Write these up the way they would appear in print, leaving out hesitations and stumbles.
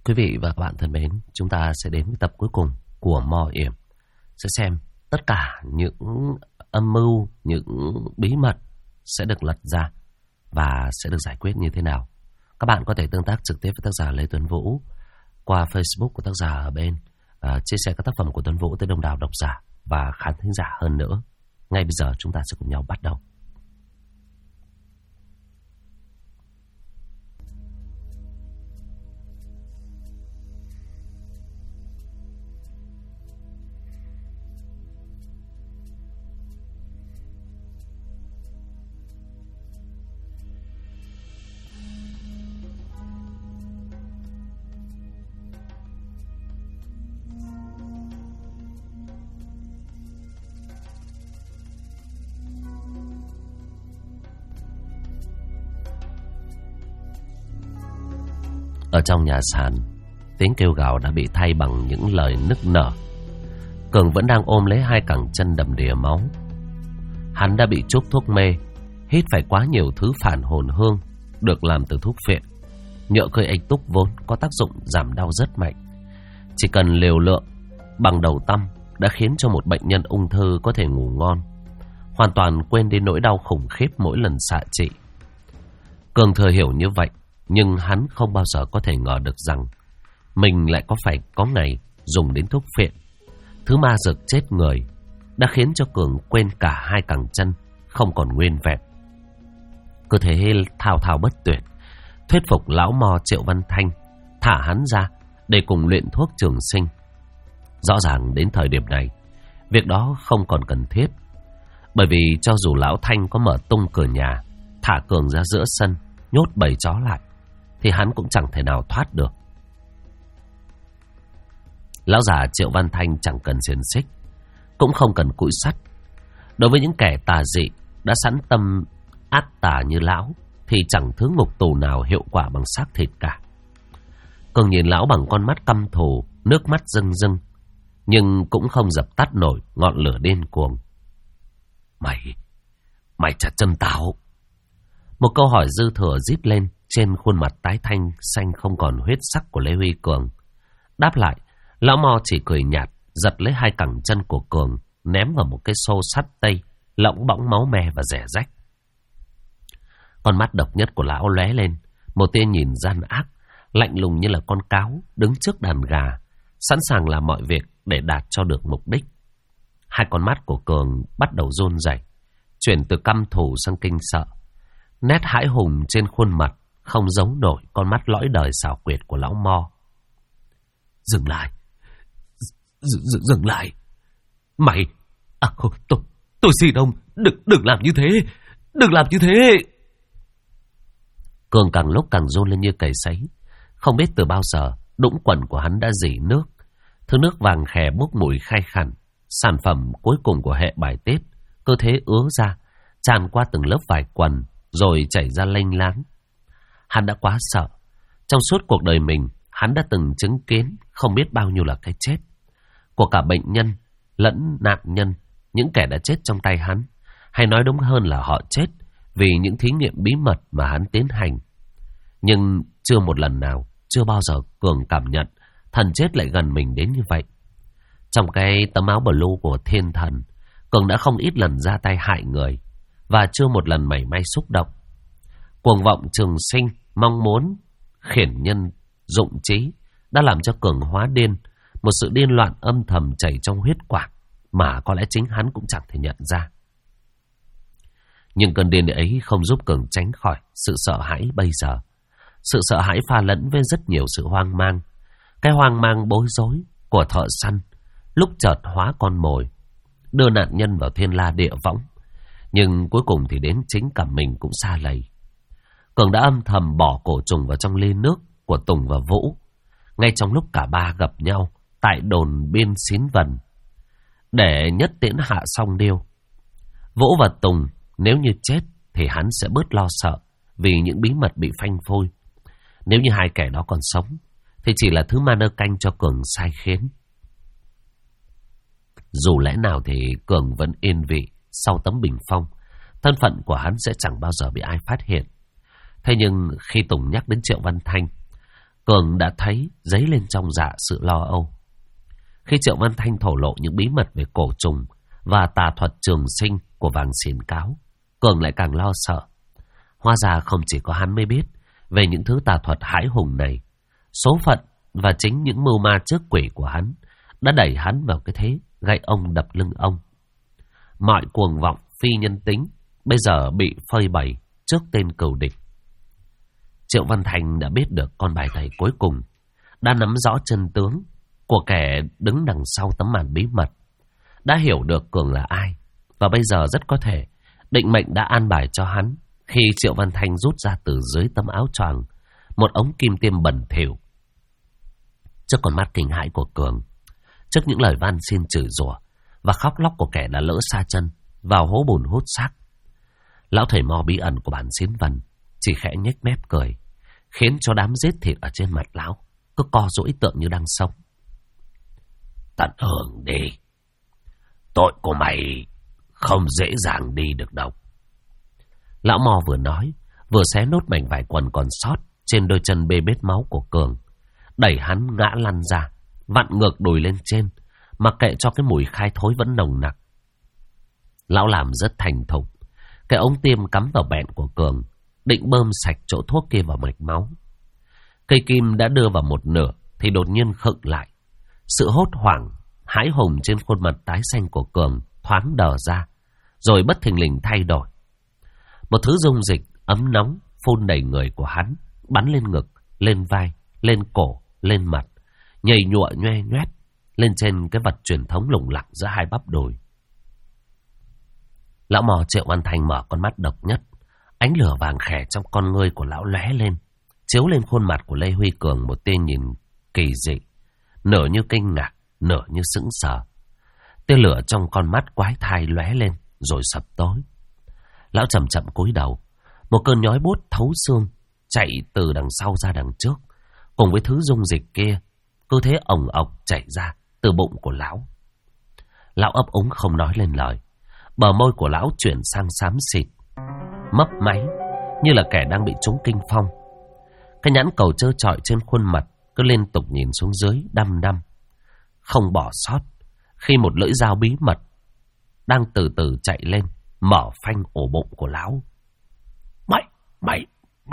Quý vị và các bạn thân mến, chúng ta sẽ đến với tập cuối cùng của Mò Yểm. Sẽ xem tất cả những âm mưu, những bí mật sẽ được lật ra và sẽ được giải quyết như thế nào. Các bạn có thể tương tác trực tiếp với tác giả Lê Tuấn Vũ qua Facebook của tác giả ở bên, chia sẻ các tác phẩm của Tuấn Vũ tới đông đảo độc giả và khán thính giả hơn nữa. Ngay bây giờ chúng ta sẽ cùng nhau bắt đầu. Ở trong nhà sàn, tiếng kêu gào đã bị thay bằng những lời nức nở. Cường vẫn đang ôm lấy hai cẳng chân đầm đìa máu. Hắn đã bị chuốc thuốc mê, hít phải quá nhiều thứ phản hồn hương được làm từ thuốc phiện. Nhựa cây ếch túc vốn có tác dụng giảm đau rất mạnh. Chỉ cần liều lượng bằng đầu tăm đã khiến cho một bệnh nhân ung thư có thể ngủ ngon, hoàn toàn quên đi nỗi đau khủng khiếp mỗi lần xạ trị. Cường thừa hiểu như vậy, nhưng hắn không bao giờ có thể ngờ được rằng mình lại có ngày dùng đến thuốc phiện. Thứ ma dược chết người đã khiến cho Cường quên cả hai cẳng chân không còn nguyên vẹn. Cứ thế thao thao bất tuyệt, thuyết phục lão mo Triệu Văn Thanh thả hắn ra để cùng luyện thuốc trường sinh. Rõ ràng đến thời điểm này, việc đó không còn cần thiết. Bởi vì cho dù lão Thanh có mở tung cửa nhà, thả Cường ra giữa sân, nhốt bầy chó lại, thì hắn cũng chẳng thể nào thoát được. Lão già Triệu Văn Thanh chẳng cần xiềng xích, cũng không cần cụi sắt. Đối với những kẻ tà dị đã sẵn tâm ác tà như lão, thì chẳng thứ ngục tù nào hiệu quả bằng xác thịt cả. Cường nhìn lão bằng con mắt căm thù, nước mắt rưng rưng, nhưng cũng không dập tắt nổi ngọn lửa điên cuồng. Mày chặt chân tao. Một câu hỏi dư thừa rít lên trên khuôn mặt tái thanh xanh không còn huyết sắc của Lê Huy Cường. Đáp lại, lão mo chỉ cười nhạt, giật lấy hai cẳng chân của Cường, ném vào một cái xô sắt tây, lỗng bõng máu me và rẻ rách. Con mắt độc nhất của lão lóe lên, một tia nhìn gian ác, lạnh lùng như là con cáo đứng trước đàn gà, sẵn sàng làm mọi việc để đạt cho được mục đích. Hai con mắt của Cường bắt đầu run rẩy, chuyển từ căm thù sang kinh sợ. Nét hãi hùng trên khuôn mặt không giấu nổi con mắt lõi đời xảo quyệt của lão mo. Dừng lại. Dừng lại. Mày. Tôi xin ông, đừng làm như thế. Đừng làm như thế. Cường càng lúc càng run lên như cầy sấy. Không biết từ bao giờ đũng quần của hắn đã rỉ nước. Thứ nước vàng khè bốc mùi khai khẩn, sản phẩm cuối cùng của hệ bài tiết. Cơ thể ứa ra, tràn qua từng lớp vải quần, rồi chảy ra lênh láng. Hắn đã quá sợ. Trong suốt cuộc đời mình, hắn đã từng chứng kiến không biết bao nhiêu là cái chết của cả bệnh nhân lẫn nạn nhân, những kẻ đã chết trong tay hắn, hay nói đúng hơn là họ chết vì những thí nghiệm bí mật mà hắn tiến hành. Nhưng chưa một lần nào, chưa bao giờ Cường cảm nhận thần chết lại gần mình đến như vậy. Trong cái tấm áo blue của thiên thần, Cường đã không ít lần ra tay hại người, và chưa một lần mảy may xúc động. Cuồng vọng trường sinh, mong muốn khiển nhân dụng trí đã làm cho Cường hóa điên, một sự điên loạn âm thầm chảy trong huyết quản mà có lẽ chính hắn cũng chẳng thể nhận ra. Nhưng cơn điên ấy không giúp Cường tránh khỏi sự sợ hãi bây giờ. Sự sợ hãi pha lẫn với rất nhiều sự hoang mang. Cái hoang mang bối rối của thợ săn lúc chợt hóa con mồi, đưa nạn nhân vào thiên la địa võng, nhưng cuối cùng thì đến chính cả mình cũng xa lầy. Cường đã âm thầm bỏ cổ trùng vào trong ly nước của Tùng và Vũ, ngay trong lúc cả ba gặp nhau tại đồn biên Xín Vần, để nhất tiễn hạ song điêu. Vũ và Tùng nếu như chết thì hắn sẽ bớt lo sợ vì những bí mật bị phanh phui. Nếu như hai kẻ đó còn sống thì chỉ là thứ ma nơ canh cho Cường sai khiến. Dù lẽ nào thì Cường vẫn yên vị sau tấm bình phong. Thân phận của hắn sẽ chẳng bao giờ bị ai phát hiện. Thế nhưng khi Tùng nhắc đến Triệu Văn Thanh, Cường đã thấy dấy lên trong dạ sự lo âu. Khi Triệu Văn Thanh thổ lộ những bí mật về cổ trùng và tà thuật trường sinh của Vàng Xiển Cáo, Cường lại càng lo sợ. Hóa ra không chỉ có hắn mới biết về những thứ tà thuật hãi hùng này. Số phận và chính những mưu ma trước quỷ của hắn đã đẩy hắn vào cái thế gậy ông đập lưng ông. Mọi cuồng vọng phi nhân tính bây giờ bị phơi bày trước tên cừu địch. Triệu Văn Thành đã biết được con bài tẩy cuối cùng, đã nắm rõ chân tướng của kẻ đứng đằng sau tấm màn bí mật, đã hiểu được Cường là ai, và bây giờ rất có thể định mệnh đã an bài cho hắn khi Triệu Văn Thanh rút ra từ dưới tấm áo choàng một ống kim tiêm bẩn thỉu. Trước con mắt kinh hãi của Cường, trước những lời van xin chửi rủa và khóc lóc của kẻ đã lỡ sa chân vào hố bùn hút xác, lão thầy mo bí ẩn của bản Xín Vân chỉ khẽ nhếch mép cười, khiến cho đám giết thịt ở trên mặt lão cứ co duỗi tượng như đang sống. Tận hưởng đi, tội của mày không dễ dàng đi được đâu. Lão mo vừa nói, vừa xé nốt mảnh vải quần còn sót trên đôi chân bê bết máu của Cường, đẩy hắn ngã lăn ra, vặn ngược đùi lên trên, mặc kệ cho cái mùi khai thối vẫn nồng nặc. Lão làm rất thành thục, cái ống tiêm cắm vào bẹn của Cường, định bơm sạch chỗ thuốc kia vào mạch máu. Cây kim đã đưa vào một nửa thì đột nhiên khựng lại. Sự hốt hoảng, hãi hùng trên khuôn mặt tái xanh của Cường thoáng đờ ra, rồi bất thình lình thay đổi. Một thứ dung dịch ấm nóng phun đầy người của hắn, bắn lên ngực, lên vai, lên cổ, lên mặt, nhầy nhụa nhoe nhoét lên trên cái vật truyền thống lủng lẳng giữa hai bắp đùi. Lão mò Triệu Văn Thành mở con mắt độc nhất, ánh lửa vàng khè trong con ngươi của lão lóe lên, chiếu lên khuôn mặt của Lê Huy Cường một tia nhìn kỳ dị, nửa như kinh ngạc, nửa như sững sờ. Tia lửa trong con mắt quái thai lóe lên rồi sập tối. Lão chậm chậm cúi đầu, một cơn nhói buốt thấu xương chạy từ đằng sau ra đằng trước, cùng với thứ dung dịch kia cứ thế ồng ọc chảy ra từ bụng của lão. Lão ấp úng không nói lên lời, bờ môi của lão chuyển sang xám xịt, mấp máy như là kẻ đang bị trúng kinh phong. Cái nhãn cầu trơ trọi trên khuôn mặt cứ liên tục nhìn xuống dưới đăm đăm, không bỏ sót khi một lưỡi dao bí mật đang từ từ chạy lên mở phanh ổ bụng của lão. Mày!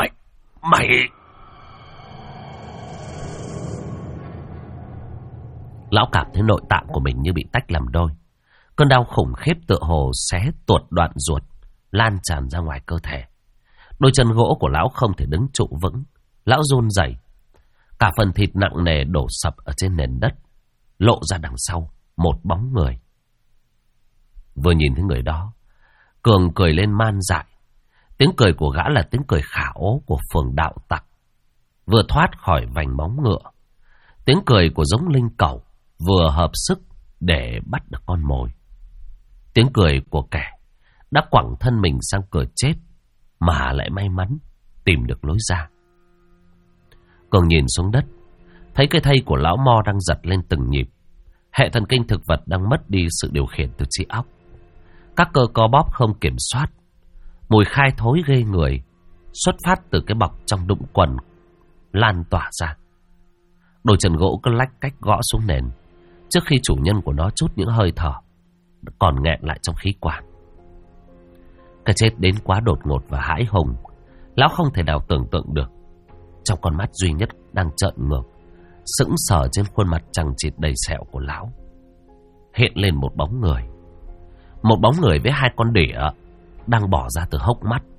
Lão cảm thấy nội tạng của mình như bị tách làm đôi. Cơn đau khủng khiếp tựa hồ xé tuột đoạn ruột, lan tràn ra ngoài cơ thể. Đôi chân gỗ của lão không thể đứng trụ vững. Lão run rẩy, cả phần thịt nặng nề đổ sập ở trên nền đất, lộ ra đằng sau một bóng người. Vừa nhìn thấy người đó, Cường cười lên man dại. Tiếng cười của gã là tiếng cười khả ố của phường đạo tặc vừa thoát khỏi vành móng ngựa, tiếng cười của giống linh cẩu vừa hợp sức để bắt được con mồi, tiếng cười của kẻ đã quẳng thân mình sang cửa chết mà lại may mắn tìm được lối ra. Cường nhìn xuống đất, thấy cái thây của lão mo đang giật lên từng nhịp. Hệ thần kinh thực vật đang mất đi sự điều khiển từ trí óc, các cơ co bóp không kiểm soát. Mùi khai thối ghê người xuất phát từ cái bọc trong đũng quần lan tỏa ra. Đôi chân gỗ cứ lách cách gõ xuống nền trước khi chủ nhân của nó chút những hơi thở còn nghẹn lại trong khí quản. Cái chết đến quá đột ngột và hãi hùng, lão không thể nào tưởng tượng được. Trong con mắt duy nhất đang trợn ngược, sững sờ trên khuôn mặt chằng chịt đầy sẹo của lão, hiện lên một bóng người. Một bóng người với hai con đỉa đang bỏ ra từ hốc mắt.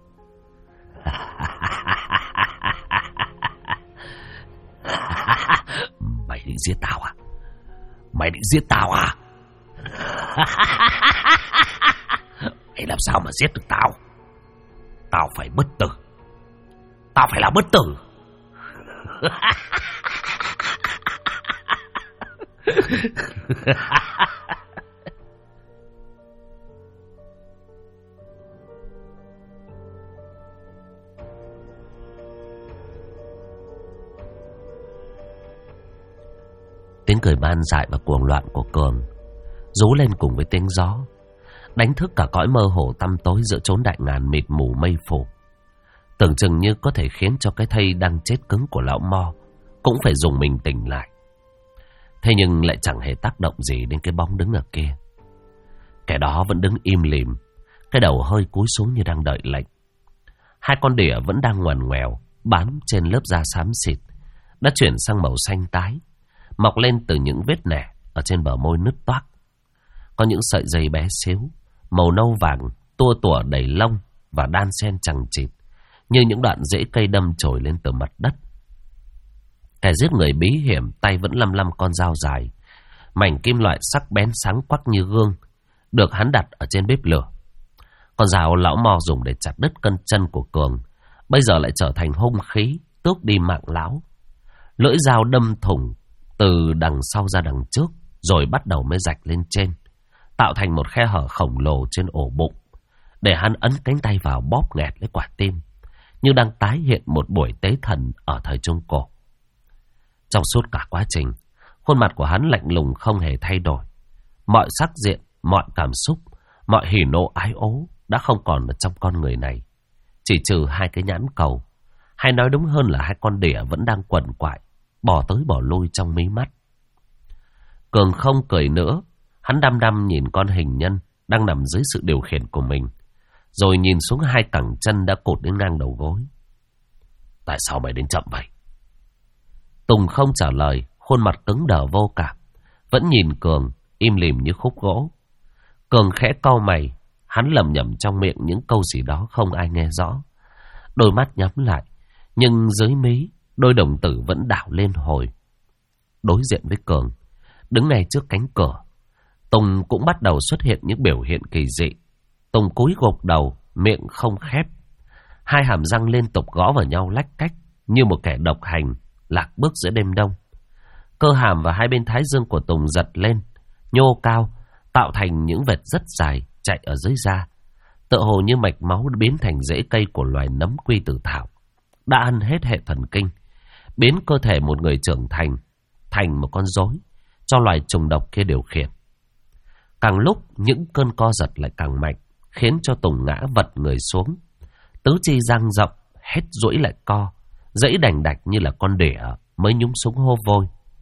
Mày định giết tao à? Mày định giết tao à? Mày làm sao mà giết được tao? Tao phải bất tử. Tao phải là bất tử. Tiếng cười man dại và cuồng loạn của Cường rú lên cùng với tiếng gió, đánh thức cả cõi mơ hồ tăm tối giữa chốn đại ngàn mịt mù mây phủ, tưởng chừng như có thể khiến cho cái thây đang chết cứng của lão mo cũng phải dùng mình tỉnh lại. Thế nhưng lại chẳng hề tác động gì đến cái bóng đứng ở kia. Kẻ đó vẫn đứng im lìm, cái đầu hơi cúi xuống như đang đợi lệnh. Hai con đỉa vẫn đang ngoằn ngoèo bám trên lớp da xám xịt, đã chuyển sang màu xanh tái, mọc lên từ những vết nẻ ở trên bờ môi nứt toác. Có những sợi dây bé xíu, màu nâu vàng, tua tủa đầy lông và đan xen chằng chịt, như những đoạn rễ cây đâm chồi lên từ mặt đất. Kẻ giết người bí hiểm tay vẫn lăm lăm con dao dài, mảnh kim loại sắc bén sáng quắc như gương, được hắn đặt ở trên bếp lửa. Con dao lão Mo dùng để chặt đứt cân chân của Cường bây giờ lại trở thành hung khí tước đi mạng lão. Lưỡi dao đâm thủng từ đằng sau ra đằng trước, rồi bắt đầu mới rạch lên trên, tạo thành một khe hở khổng lồ trên ổ bụng, để hắn ấn cánh tay vào bóp nghẹt lấy quả tim, như đang tái hiện một buổi tế thần ở thời Trung Cổ. Trong suốt cả quá trình, khuôn mặt của hắn lạnh lùng không hề thay đổi. Mọi sắc diện, mọi cảm xúc, mọi hỉ nộ ái ố đã không còn ở trong con người này, chỉ trừ hai cái nhãn cầu, hay nói đúng hơn là hai con đỉa vẫn đang quằn quại, bỏ tới bỏ lui trong mí mắt. Cường không cười nữa, hắn đăm đăm nhìn con hình nhân đang nằm dưới sự điều khiển của mình, rồi nhìn xuống hai cẳng chân đã cột đến ngang đầu gối. Tại sao mày đến chậm vậy? Tùng không trả lời, khuôn mặt cứng đờ vô cảm, vẫn nhìn Cường im lìm như khúc gỗ. Cường khẽ cau mày, hắn lẩm nhẩm trong miệng những câu gì đó không ai nghe rõ. Đôi mắt nhắm lại, nhưng dưới mí đôi đồng tử vẫn đảo lên hồi. Đối diện với Cường, đứng ngay trước cánh cửa, Tùng cũng bắt đầu xuất hiện những biểu hiện kỳ dị. Tùng cúi gục đầu, miệng không khép, hai hàm răng liên tục gõ vào nhau lách cách, như một kẻ độc hành lạc bước giữa đêm đông. Cơ hàm và hai bên thái dương của Tùng giật lên, nhô cao, tạo thành những vệt rất dài chạy ở dưới da, tựa hồ như mạch máu biến thành rễ cây của loài nấm quy tử thảo, đã ăn hết hệ thần kinh, biến cơ thể một người trưởng thành thành một con rối cho loài trùng độc kia điều khiển. Càng lúc những cơn co giật lại càng mạnh, khiến cho Tùng ngã vật người xuống, tứ chi dang rộng hết duỗi lại co, dãy đành đạch như là con đỉa mới nhúng súng hô vôi.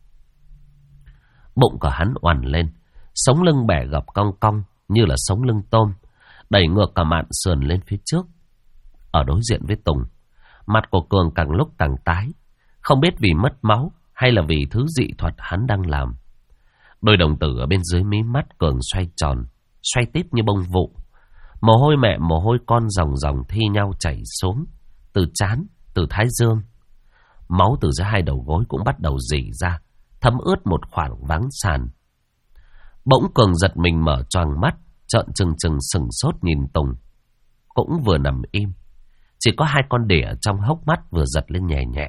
Bụng của hắn oằn lên, sống lưng bẻ gập cong cong như là sống lưng tôm, đẩy ngược cả mạn sườn lên phía trước. Ở đối diện với Tùng, mặt của Cường càng lúc càng tái, không biết vì mất máu hay là vì thứ dị thuật hắn đang làm. Đôi đồng tử ở bên dưới mí mắt Cường xoay tròn, xoay tít như bông vụ. Mồ hôi mẹ mồ hôi con ròng ròng thi nhau chảy xuống từ trán, từ thái dương. Máu từ dưới hai đầu gối cũng bắt đầu rỉ ra, thấm ướt một khoảng váng sàn. Bỗng Cường giật mình mở choàng mắt, trợn trừng trừng sừng sốt nhìn Tùng. Cũng vừa nằm im, chỉ có hai con đỉa trong hốc mắt vừa giật lên nhẹ nhẹ.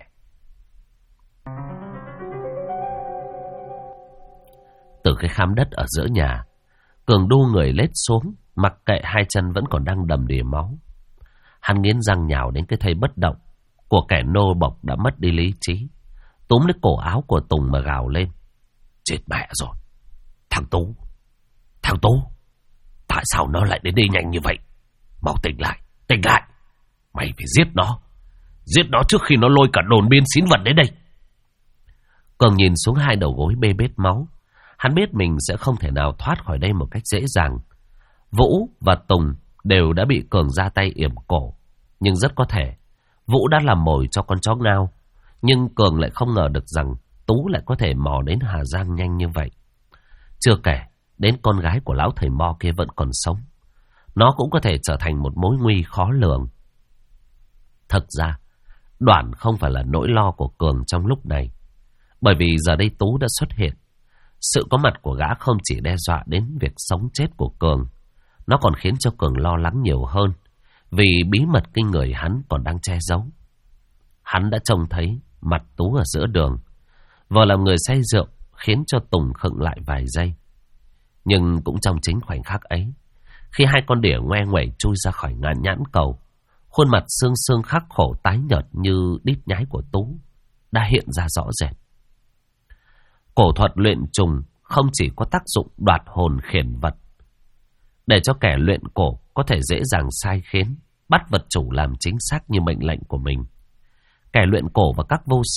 Từ cái khám đất ở giữa nhà, Cường đu người lết xuống, mặc kệ hai chân vẫn còn đang đầm đìa máu. Hắn nghiến răng nhào đến cái thây bất động của kẻ nô bộc đã mất đi lý trí, túm lấy cổ áo của Tùng mà gào lên. Chết mẹ rồi! Thằng Tú! Tại sao nó lại đến đây nhanh như vậy? Mau tỉnh lại! Mày phải giết nó trước khi nó lôi cả đồn biên xín vật đến đây. Cường nhìn xuống hai đầu gối bê bết máu, hắn biết mình sẽ không thể nào thoát khỏi đây một cách dễ dàng. Vũ và Tùng đều đã bị Cường ra tay yểm cổ, nhưng rất có thể Vũ đã làm mồi cho con chó ngao. Nhưng Cường lại không ngờ được rằng Tú lại có thể mò đến Hà Giang nhanh như vậy. Chưa kể đến con gái của lão thầy Mo kia vẫn còn sống, nó cũng có thể trở thành một mối nguy khó lường. Thực ra Đoản không phải là nỗi lo của Cường trong lúc này, bởi vì giờ đây Tú đã xuất hiện. Sự có mặt của gã không chỉ đe dọa đến việc sống chết của Cường, nó còn khiến cho Cường lo lắng nhiều hơn, vì bí mật kinh người hắn còn đang che giấu. Hắn đã trông thấy mặt Tú ở giữa đường, vừa làm người say rượu, khiến cho Tùng khựng lại vài giây. Nhưng cũng trong chính khoảnh khắc ấy, khi hai con đỉa ngoe nguẩy chui ra khỏi ngàn nhãn cầu, khuôn mặt xương xương khắc khổ tái nhợt như đít nhái của Tú đã hiện ra rõ rệt. Cổ thuật luyện trùng không chỉ có tác dụng đoạt hồn khiển vật, để cho kẻ luyện cổ có thể dễ dàng sai khiến, bắt vật chủ làm chính xác như mệnh lệnh của mình. Kẻ luyện cổ và các vô sư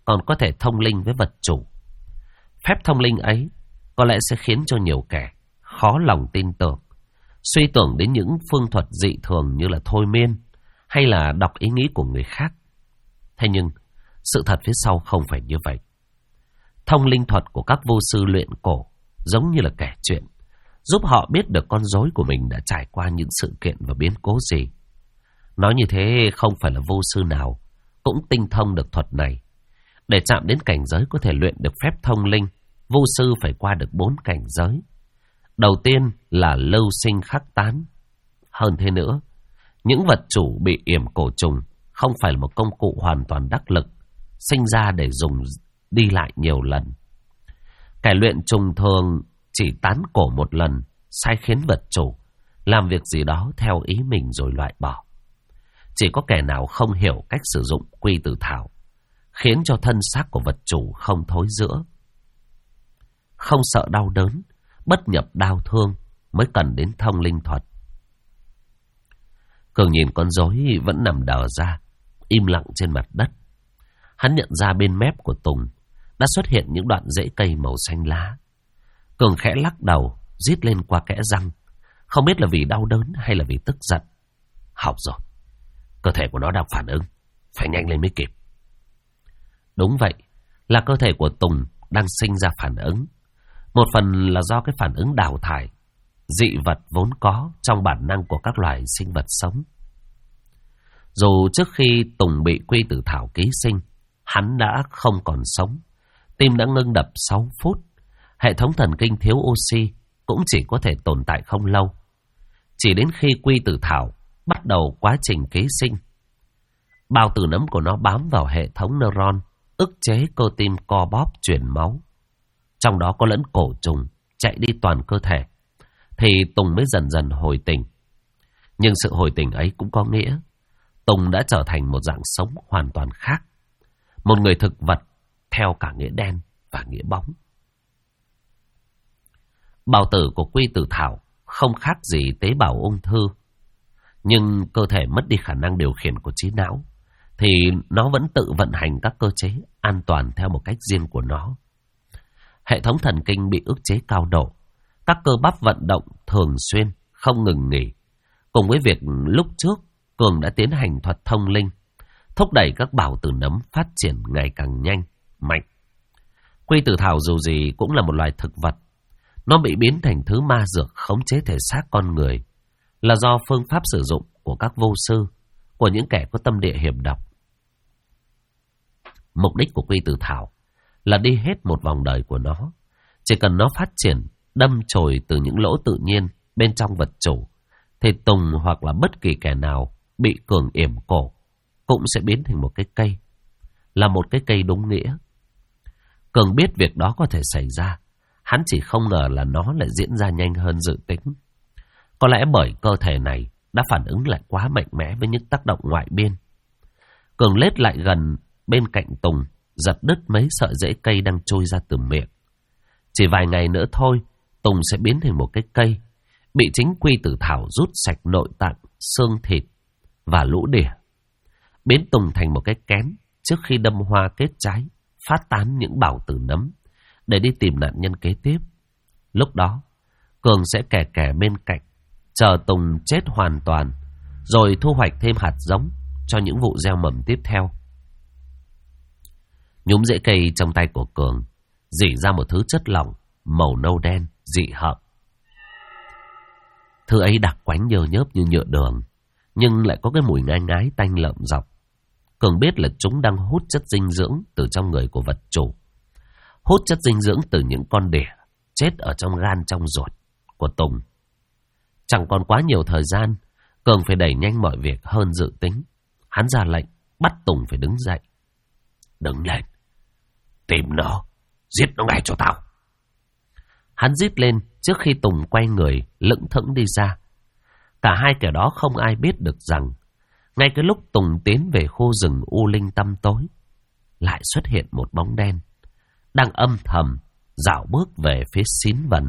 còn có thể thông linh với vật chủ. Phép thông linh ấy có lẽ sẽ khiến cho nhiều kẻ khó lòng tin tưởng, suy tưởng đến những phương thuật dị thường như là thôi miên hay là đọc ý nghĩ của người khác. Thế nhưng sự thật phía sau không phải như vậy. Thông linh thuật của các vô sư luyện cổ giống như là kể chuyện, giúp họ biết được con rối của mình đã trải qua những sự kiện và biến cố gì. Nói như thế không phải là vô sư nào cũng tinh thông được thuật này. Để chạm đến cảnh giới có thể luyện được phép thông linh, vô sư phải qua được 4 cảnh giới. Đầu tiên là lưu sinh khắc tán. Hơn thế nữa, những vật chủ bị yểm cổ trùng không phải là một công cụ hoàn toàn đắc lực, sinh ra để dùng đi lại nhiều lần. Kẻ luyện trùng thường chỉ tán cổ một lần, sai khiến vật chủ làm việc gì đó theo ý mình rồi loại bỏ. Chỉ có kẻ nào không hiểu cách sử dụng quy tử thảo, khiến cho thân xác của vật chủ không thối rữa, không sợ đau đớn, bất nhập đau thương, mới cần đến thông linh thuật. Cường nhìn con rối vẫn nằm đờ ra, im lặng trên mặt đất. Hắn nhận ra bên mép của Tùng đã xuất hiện những đoạn rễ cây màu xanh lá. Cường khẽ lắc đầu, rít lên qua kẽ răng, không biết là vì đau đớn hay là vì tức giận. Học rồi, cơ thể của nó đang phản ứng, phải nhanh lên mới kịp. Đúng vậy, là cơ thể của Tùng đang sinh ra phản ứng. Một phần là do cái phản ứng đào thải dị vật vốn có trong bản năng của các loài sinh vật sống. Dù trước khi Tùng bị quy tử thảo ký sinh, hắn đã không còn sống, tim đã ngưng đập 6 phút, hệ thống thần kinh thiếu oxy cũng chỉ có thể tồn tại không lâu. Chỉ đến khi quy tử thảo bắt đầu quá trình ký sinh, bao tử nấm của nó bám vào hệ thống neuron, ức chế cơ tim co bóp chuyển máu, trong đó có lẫn cổ trùng chạy đi toàn cơ thể, thì Tùng mới dần dần hồi tỉnh. Nhưng sự hồi tỉnh ấy cũng có nghĩa Tùng đã trở thành một dạng sống hoàn toàn khác, một người thực vật theo cả nghĩa đen và nghĩa bóng. Bào tử của quy tử thảo không khác gì tế bào ung thư, nhưng cơ thể mất đi khả năng điều khiển của trí não, thì nó vẫn tự vận hành các cơ chế an toàn theo một cách riêng của nó. Hệ thống thần kinh bị ức chế cao độ, các cơ bắp vận động thường xuyên, không ngừng nghỉ. Cùng với việc lúc trước Cường đã tiến hành thuật thông linh, thúc đẩy các bào tử nấm phát triển ngày càng nhanh, mạnh. Quy tử thảo dù gì cũng là một loài thực vật. Nó bị biến thành thứ ma dược khống chế thể xác con người là do phương pháp sử dụng của các vô sư, của những kẻ có tâm địa hiểm độc. Mục đích của quy tử thảo là đi hết một vòng đời của nó. Chỉ cần nó phát triển, đâm chồi từ những lỗ tự nhiên bên trong vật chủ, thì Tùng hoặc là bất kỳ kẻ nào bị Cường yểm cổ cũng sẽ biến thành một cái cây, là một cái cây đúng nghĩa. Cường biết việc đó có thể xảy ra, hắn chỉ không ngờ là nó lại diễn ra nhanh hơn dự tính. Có lẽ bởi cơ thể này đã phản ứng lại quá mạnh mẽ với những tác động ngoại biên. Cường lết lại gần bên cạnh Tùng, giật đứt mấy sợi rễ cây đang trôi ra từ miệng. Chỉ vài ngày nữa thôi, Tùng sẽ biến thành một cái cây, bị chính quy tử thảo rút sạch nội tạng, xương thịt và lũ đỉa, biến Tùng thành một cái kén trước khi đâm hoa kết trái, phát tán những bào tử nấm để đi tìm nạn nhân kế tiếp. Lúc đó, Cường sẽ kè kè bên cạnh, chờ Tùng chết hoàn toàn, rồi thu hoạch thêm hạt giống cho những vụ gieo mầm tiếp theo. Nhúm rễ cây trong tay của Cường rỉ ra một thứ chất lỏng màu nâu đen dị hợm. Thứ ấy đặc quánh nhơ nhớp như nhựa đường, nhưng lại có cái mùi ngai ngái tanh lợm dọc. Cường biết là chúng đang hút chất dinh dưỡng từ trong người của vật chủ, hút chất dinh dưỡng từ những con đỉa chết ở trong gan trong ruột của Tùng. Chẳng còn quá nhiều thời gian, Cường phải đẩy nhanh mọi việc hơn dự tính. Hắn ra lệnh bắt Tùng phải đứng dậy. Đứng lên, tìm nó, giết nó ngay cho tao. Hắn rít lên trước khi Tùng quay người lững thững đi ra. Cả hai kẻ đó không ai biết được rằng ngay cái lúc Tùng tiến về khu rừng u linh tăm tối, lại xuất hiện một bóng đen đang âm thầm dạo bước về phía Xín Vần.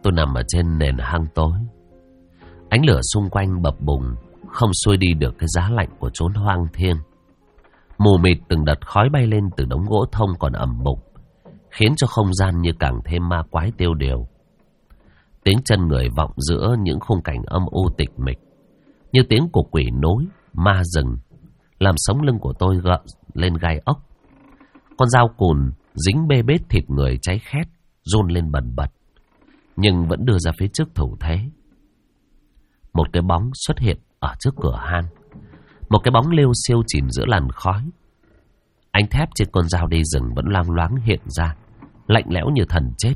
Tôi nằm ở trên nền hang tối. Ánh lửa xung quanh bập bùng, không xuôi đi được cái giá lạnh của chốn hoang thiêng. Mù mịt từng đợt khói bay lên từ đống gỗ thông còn ẩm mục, khiến cho không gian như càng thêm ma quái tiêu điều. Tiếng chân người vọng giữa những khung cảnh âm u tịch mịch, như tiếng của quỷ nối, ma rừng, làm sống lưng của tôi gợn lên gai ốc. Con dao cùn dính bê bết thịt người cháy khét, run lên bần bật, nhưng vẫn đưa ra phía trước thủ thế. Một cái bóng xuất hiện ở trước cửa hang, một cái bóng liêu xiêu chìm giữa làn khói. Ánh thép trên con dao đi rừng vẫn loang loáng hiện ra, lạnh lẽo như thần chết.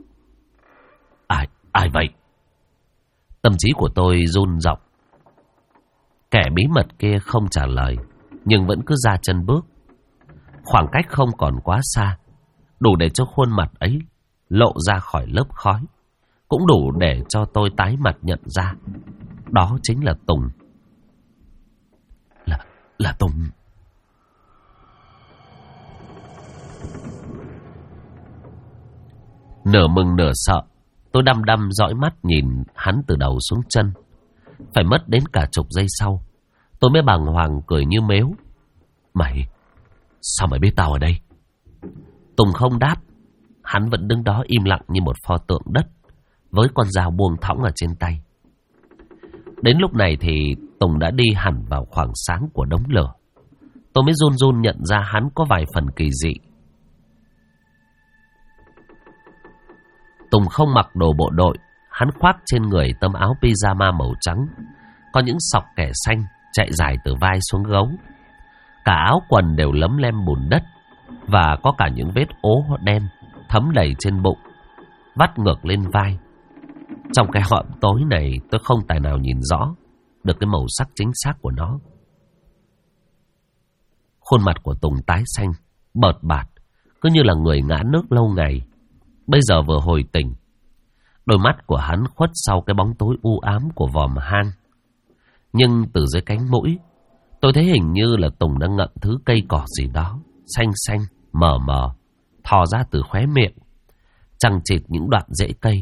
Ai vậy? Tâm trí của tôi run rộng. Kẻ bí mật kia không trả lời, nhưng vẫn cứ ra chân bước. Khoảng cách không còn quá xa, đủ để cho khuôn mặt ấy lộ ra khỏi lớp khói, cũng đủ để cho tôi tái mặt nhận ra đó chính là Tùng. Là Tùng. Nửa mừng nửa sợ, tôi đăm đăm dõi mắt nhìn hắn từ đầu xuống chân. Phải mất đến cả chục giây sau, tôi mới bàng hoàng cười như mếu. Sao mày biết tao ở đây? Tùng không đáp. Hắn vẫn đứng đó im lặng như một pho tượng đất, với con dao buông thõng ở trên tay. Đến lúc này thì Tùng đã đi hẳn vào khoảng sáng của đống lửa. Tôi mới run run nhận ra hắn có vài phần kỳ dị. Tùng không mặc đồ bộ đội, hắn khoác trên người tấm áo pyjama màu trắng, có những sọc kẻ xanh chạy dài từ vai xuống gấu. Cả áo quần đều lấm lem bùn đất, và có cả những vết ố đen thấm đầy trên bụng, vắt ngược lên vai. Trong cái hõm tối này, tôi không tài nào nhìn rõ được cái màu sắc chính xác của nó. Khuôn mặt của Tùng tái xanh, bợt bạt, cứ như là người ngã nước lâu ngày. Bây giờ vừa hồi tỉnh, đôi mắt của hắn khuất sau cái bóng tối u ám của vòm hang. Nhưng từ dưới cánh mũi, tôi thấy hình như là Tùng đang ngậm thứ cây cỏ gì đó, xanh xanh, mờ mờ, thò ra từ khóe miệng, chằng chịt những đoạn rễ cây.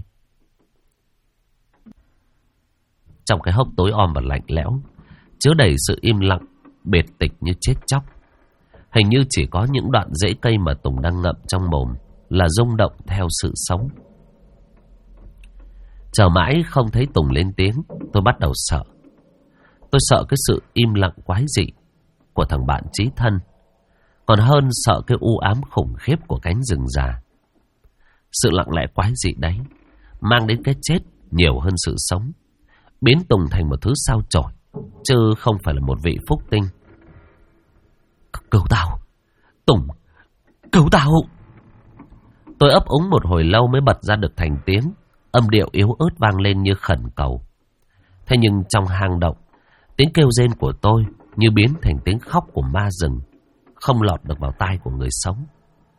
Trong cái hốc tối om và lạnh lẽo, chứa đầy sự im lặng, biệt tịch như chết chóc. Hình như chỉ có những đoạn rễ cây mà Tùng đang ngậm trong mồm là rung động theo sự sống. Chờ mãi không thấy Tùng lên tiếng, tôi bắt đầu sợ. Tôi sợ cái sự im lặng quái dị của thằng bạn chí thân, còn hơn sợ cái u ám khủng khiếp của cánh rừng già. Sự lặng lẽ quái dị đấy mang đến cái chết nhiều hơn sự sống, biến Tùng thành một thứ sao chổi, chứ không phải là một vị phúc tinh. Cứu tao, Tùng, cứu tao. Tôi ấp úng một hồi lâu mới bật ra được thành tiếng, âm điệu yếu ớt vang lên như khẩn cầu. Thế nhưng trong hang động, tiếng kêu rên của tôi như biến thành tiếng khóc của ma rừng, không lọt được vào tai của người sống.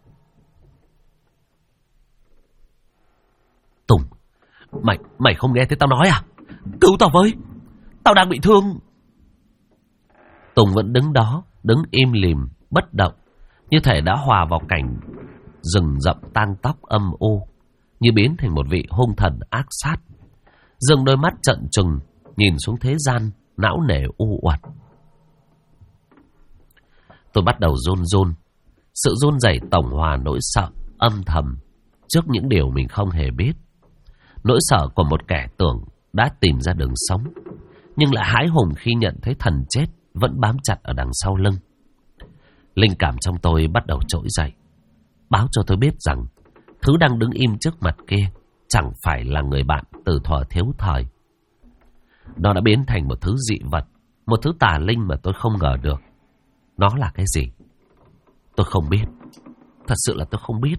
Tùng, mày không nghe thấy tao nói à? Cứu tao với, tao đang bị thương. Tùng vẫn đứng đó, đứng im lìm, bất động, như thể đã hòa vào cảnh rừng rậm tang tóc âm u, như biến thành một vị hung thần ác sát. Dương đôi mắt trợn trừng nhìn xuống thế gian não nề u uất. Tôi bắt đầu run run. Sự run rẩy tổng hòa nỗi sợ âm thầm trước những điều mình không hề biết. Nỗi sợ của một kẻ tưởng đã tìm ra đường sống, nhưng lại hãi hùng khi nhận thấy thần chết vẫn bám chặt ở đằng sau lưng. Linh cảm trong tôi bắt đầu trỗi dậy, báo cho tôi biết rằng thứ đang đứng im trước mặt kia chẳng phải là người bạn từ thuở thiếu thời. Nó đã biến thành một thứ dị vật, một thứ tà linh mà tôi không ngờ được. Nó là cái gì? Tôi không biết. Thật sự là tôi không biết.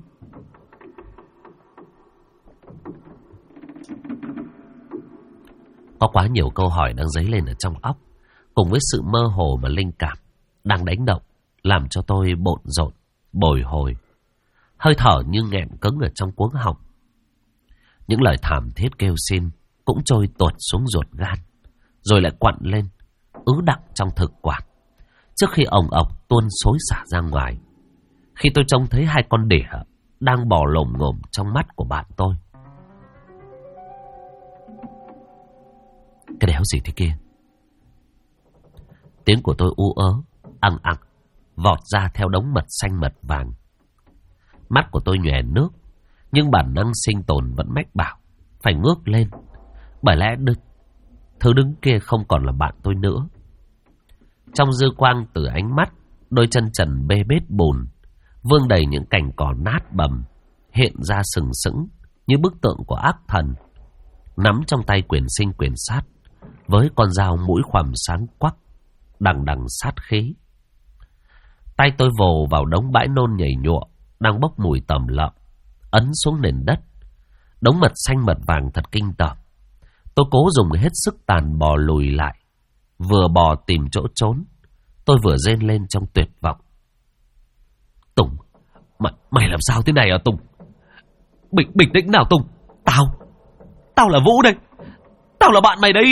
Có quá nhiều câu hỏi đang dấy lên ở trong óc, cùng với sự mơ hồ mà linh cảm đang đánh động, làm cho tôi bộn rộn, bồi hồi. Hơi thở như nghẹn cứng ở trong cuống họng. Những lời thảm thiết kêu xin cũng trôi tuột xuống ruột gan, rồi lại quặn lên, ứ đọng trong thực quản, trước khi ồng ọc tuôn xối xả ra ngoài. Khi tôi trông thấy hai con đỉa đang bò lồm ngồm trong mắt của bạn tôi. Cái đéo gì thế kia? Tiếng của tôi ú ớ, ăng ặc, vọt ra theo đống mật xanh mật vàng. Mắt của tôi nhòe nước, nhưng bản năng sinh tồn vẫn mách bảo phải ngước lên, bởi lẽ thứ đứng kia không còn là bạn tôi nữa. Trong dư quang từ ánh mắt, đôi chân trần bê bết bùn, vương đầy những cành cỏ nát bầm, hiện ra sừng sững như bức tượng của ác thần, nắm trong tay quyền sinh quyền sát, với con dao mũi khoằm sáng quắc, đằng đằng sát khí. Tay tôi vồ vào đống bãi nôn nhầy nhụa đang bốc mùi tầm lợm, ấn xuống nền đất. Đống mật xanh mật vàng thật kinh tởm. Tôi cố dùng hết sức tàn bò lùi lại, vừa bò tìm chỗ trốn, tôi vừa rên lên trong tuyệt vọng. Tùng, mày làm sao thế này à Tùng? Bình tĩnh nào Tùng. Tao là Vũ đây. Tao là bạn mày đây.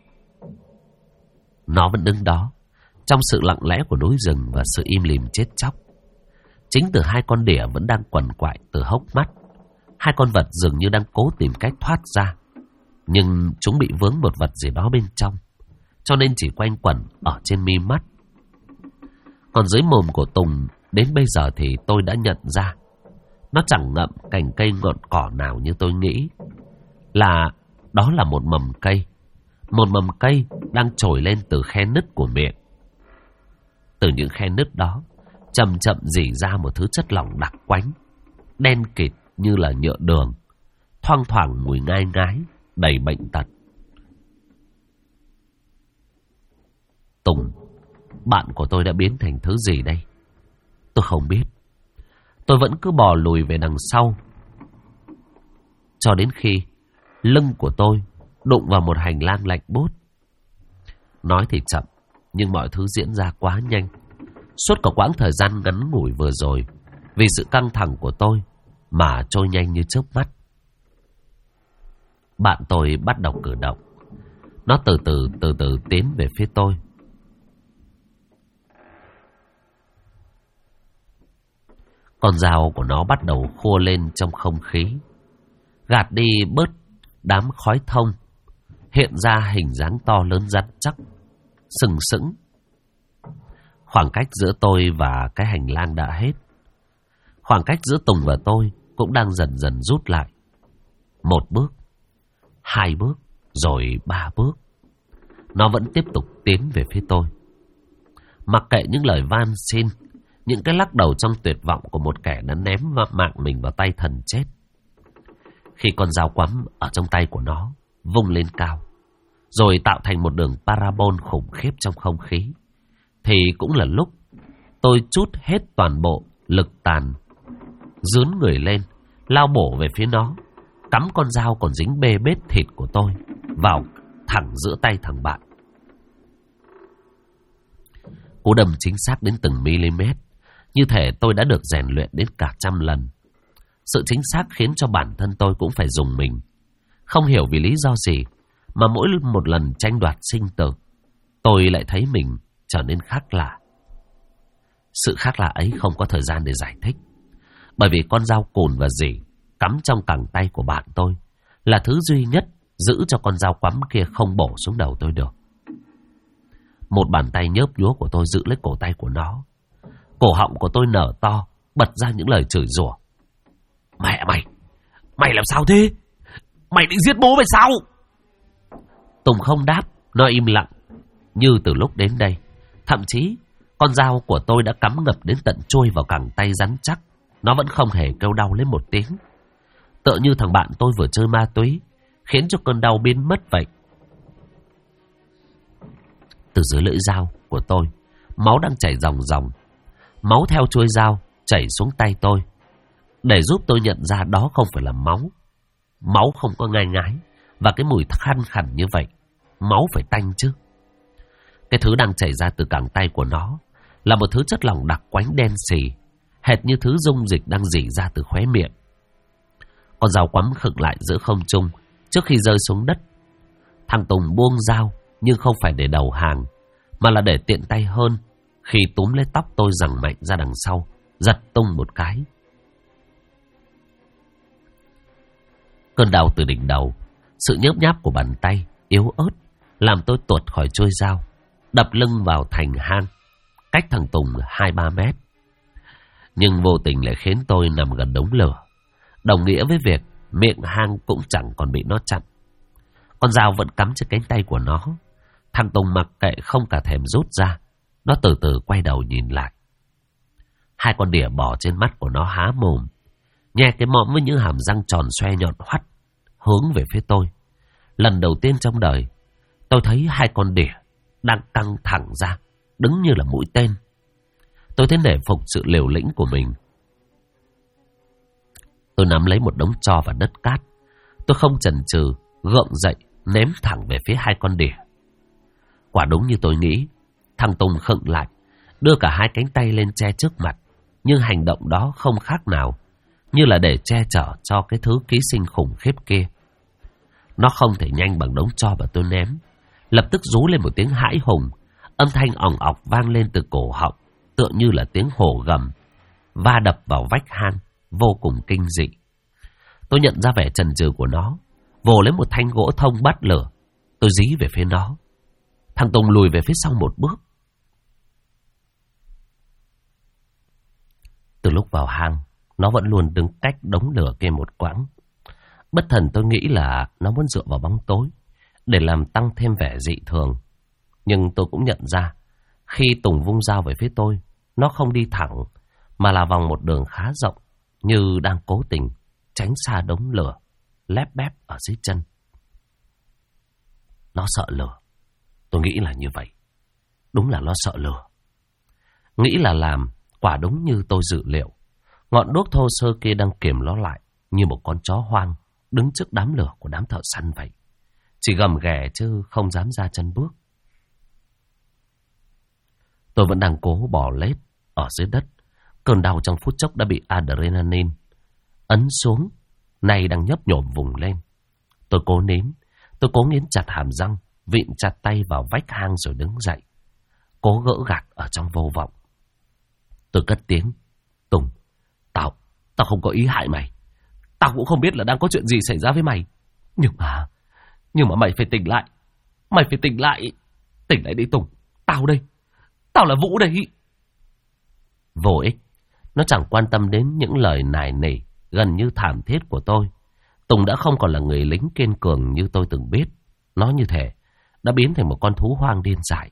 Nó vẫn đứng đó, trong sự lặng lẽ của núi rừng và sự im lìm chết chóc. Chính từ hai con đỉa vẫn đang quằn quại từ hốc mắt. Hai con vật dường như đang cố tìm cách thoát ra, nhưng chúng bị vướng một vật gì đó bên trong, cho nên chỉ quanh quẩn ở trên mi mắt. Còn dưới mồm của Tùng, đến bây giờ thì tôi đã nhận ra, nó chẳng ngậm cành cây ngọn cỏ nào như tôi nghĩ. Đó là một mầm cây. Một mầm cây đang trồi lên từ khe nứt của miệng. Từ những khe nứt đó chậm chậm rỉ ra một thứ chất lỏng đặc quánh, đen kịt như là nhựa đường, thoang thoảng mùi ngai ngái, đầy bệnh tật. Tùng, bạn của tôi đã biến thành thứ gì đây? Tôi không biết. Tôi vẫn cứ bò lùi về đằng sau, cho đến khi lưng của tôi đụng vào một hành lang lạnh buốt. Nói thì chậm, nhưng mọi thứ diễn ra quá nhanh. Suốt cả quãng thời gian ngắn ngủi vừa rồi, vì sự căng thẳng của tôi mà trôi nhanh như chớp mắt. Bạn tôi bắt đầu cử động. Nó từ từ tiến về phía tôi. Con dao của nó bắt đầu khua lên trong không khí, gạt đi bớt đám khói thông, hiện ra hình dáng to lớn rắn chắc, sừng sững. Khoảng cách giữa tôi và cái hành lang đã hết. Khoảng cách giữa Tùng và tôi cũng đang dần dần rút lại. 1 bước, 2 bước, rồi 3 bước. Nó vẫn tiếp tục tiến về phía tôi. Mặc kệ những lời van xin, những cái lắc đầu trong tuyệt vọng của một kẻ đã ném mạng mình vào tay thần chết. Khi con dao quắm ở trong tay của nó vung lên cao, rồi tạo thành một đường parabol khủng khiếp trong không khí, thì cũng là lúc tôi trút hết toàn bộ lực tàn, dướn người lên, lao bổ về phía nó, cắm con dao còn dính bê bết thịt của tôi vào thẳng giữa tay thằng bạn. Cú đâm chính xác đến từng mm, như thể tôi đã được rèn luyện đến cả 100 lần. Sự chính xác khiến cho bản thân tôi cũng phải dùng mình. Không hiểu vì lý do gì mà mỗi một lần tranh đoạt sinh tử, tôi lại thấy mình trở nên khác lạ. Sự khác lạ ấy không có thời gian để giải thích, bởi vì con dao cùn và rỉ cắm trong cẳng tay của bạn tôi là thứ duy nhất giữ cho con dao quắm kia không bổ xuống đầu tôi được. Một bàn tay nhớp nhúa của tôi giữ lấy cổ tay của nó. Cổ họng của tôi nở to, bật ra những lời chửi rủa. Mẹ mày làm sao thế? Mày định giết bố mày sao? Tùng không đáp, nó im lặng như từ lúc đến đây. Thậm chí con dao của tôi đã cắm ngập đến tận chuôi vào cẳng tay rắn chắc, nó vẫn không hề kêu đau lên một tiếng. Tựa như thằng bạn tôi vừa chơi ma túy, khiến cho cơn đau biến mất vậy. Từ dưới lưỡi dao của tôi, máu đang chảy ròng ròng. Máu theo chuôi dao chảy xuống tay tôi, để giúp tôi nhận ra đó không phải là máu. Máu không có ngai ngái và cái mùi khăn khẳn như vậy. Máu phải tanh chứ. Cái thứ đang chảy ra từ cẳng tay của nó là một thứ chất lỏng đặc quánh đen xì, hệt như thứ dung dịch đang rỉ ra từ khóe miệng. Con dao quắm khựng lại giữa không trung trước khi rơi xuống đất. Thằng Tùng buông dao, nhưng không phải để đầu hàng, mà là để tiện tay hơn, khi túm lấy tóc tôi giằng mạnh ra đằng sau, giật tung một cái. Cơn đau từ đỉnh đầu, sự nhớp nháp của bàn tay yếu ớt làm tôi tuột khỏi chuôi dao, đập lưng vào thành hang, cách thằng Tùng 2-3 mét. Nhưng vô tình lại khiến tôi nằm gần đống lửa, đồng nghĩa với việc miệng hang cũng chẳng còn bị nó chặn. Con dao vẫn cắm trên cánh tay của nó. Thằng Tùng mặc kệ không cả thèm rút ra. Nó từ từ quay đầu nhìn lại. 2 con đỉa bò trên mắt của nó há mồm, nhe cái mõm với những hàm răng tròn xoe nhọn hoắt, hướng về phía tôi. Lần đầu tiên trong đời, tôi thấy 2 con đỉa đang căng thẳng ra, đứng như là mũi tên. Tôi thấy nể phục sự liều lĩnh của mình. Tôi nắm lấy một đống tro và đất cát. Tôi không chần chừ, gượng dậy, ném thẳng về phía 2 con đỉa. Quả đúng như tôi nghĩ, thằng Tùng khựng lại, đưa cả 2 cánh tay lên che trước mặt. Nhưng hành động đó không khác nào như là để che chở cho cái thứ ký sinh khủng khiếp kia. Nó không thể nhanh bằng đống tro mà tôi ném. Lập tức rú lên một tiếng hãi hùng. Âm thanh ỏng ọc vang lên từ cổ họng, tựa như là tiếng hổ gầm va đập vào vách hang, vô cùng kinh dị. Tôi nhận ra vẻ chần chừ của nó, vồ lấy một thanh gỗ thông bắt lửa. Tôi dí về phía nó. Thằng Tùng lùi về phía sau một bước. Từ lúc vào hang, nó vẫn luôn đứng cách đống lửa kia một quãng. Bất thần tôi nghĩ là nó muốn dựa vào bóng tối để làm tăng thêm vẻ dị thường. Nhưng tôi cũng nhận ra, khi Tùng vung dao về phía tôi, nó không đi thẳng, mà là vòng một đường khá rộng, như đang cố tình tránh xa đống lửa lép bép ở dưới chân. Nó sợ lửa. Tôi nghĩ là như vậy. Đúng là nó sợ lửa. Nghĩ là làm, quả đúng như tôi dự liệu. Ngọn đuốc thô sơ kia đang kiềm nó lại, như một con chó hoang đứng trước đám lửa của đám thợ săn vậy. Chỉ gầm ghè chứ không dám ra chân bước. Tôi vẫn đang cố bò lết ở dưới đất. Cơn đau trong phút chốc đã bị adrenaline ấn xuống, nay đang nhấp nhổm vùng lên. Tôi cố nín, tôi cố nghiến chặt hàm răng, vịn chặt tay vào vách hang rồi đứng dậy, cố gỡ gạc ở trong vô vọng. Tôi cất tiếng: Tùng, tao không có ý hại mày. Tao cũng không biết là đang có chuyện gì xảy ra với mày. Nhưng mà mày phải tỉnh lại. Mày phải tỉnh lại. Tỉnh lại đi Tùng. Tao đây. Tao là Vũ đây. Vô ích. Nó chẳng quan tâm đến những lời nài nỉ gần như thảm thiết của tôi. Tùng đã không còn là người lính kiên cường như tôi từng biết. Nó như thể đã biến thành một con thú hoang điên dại,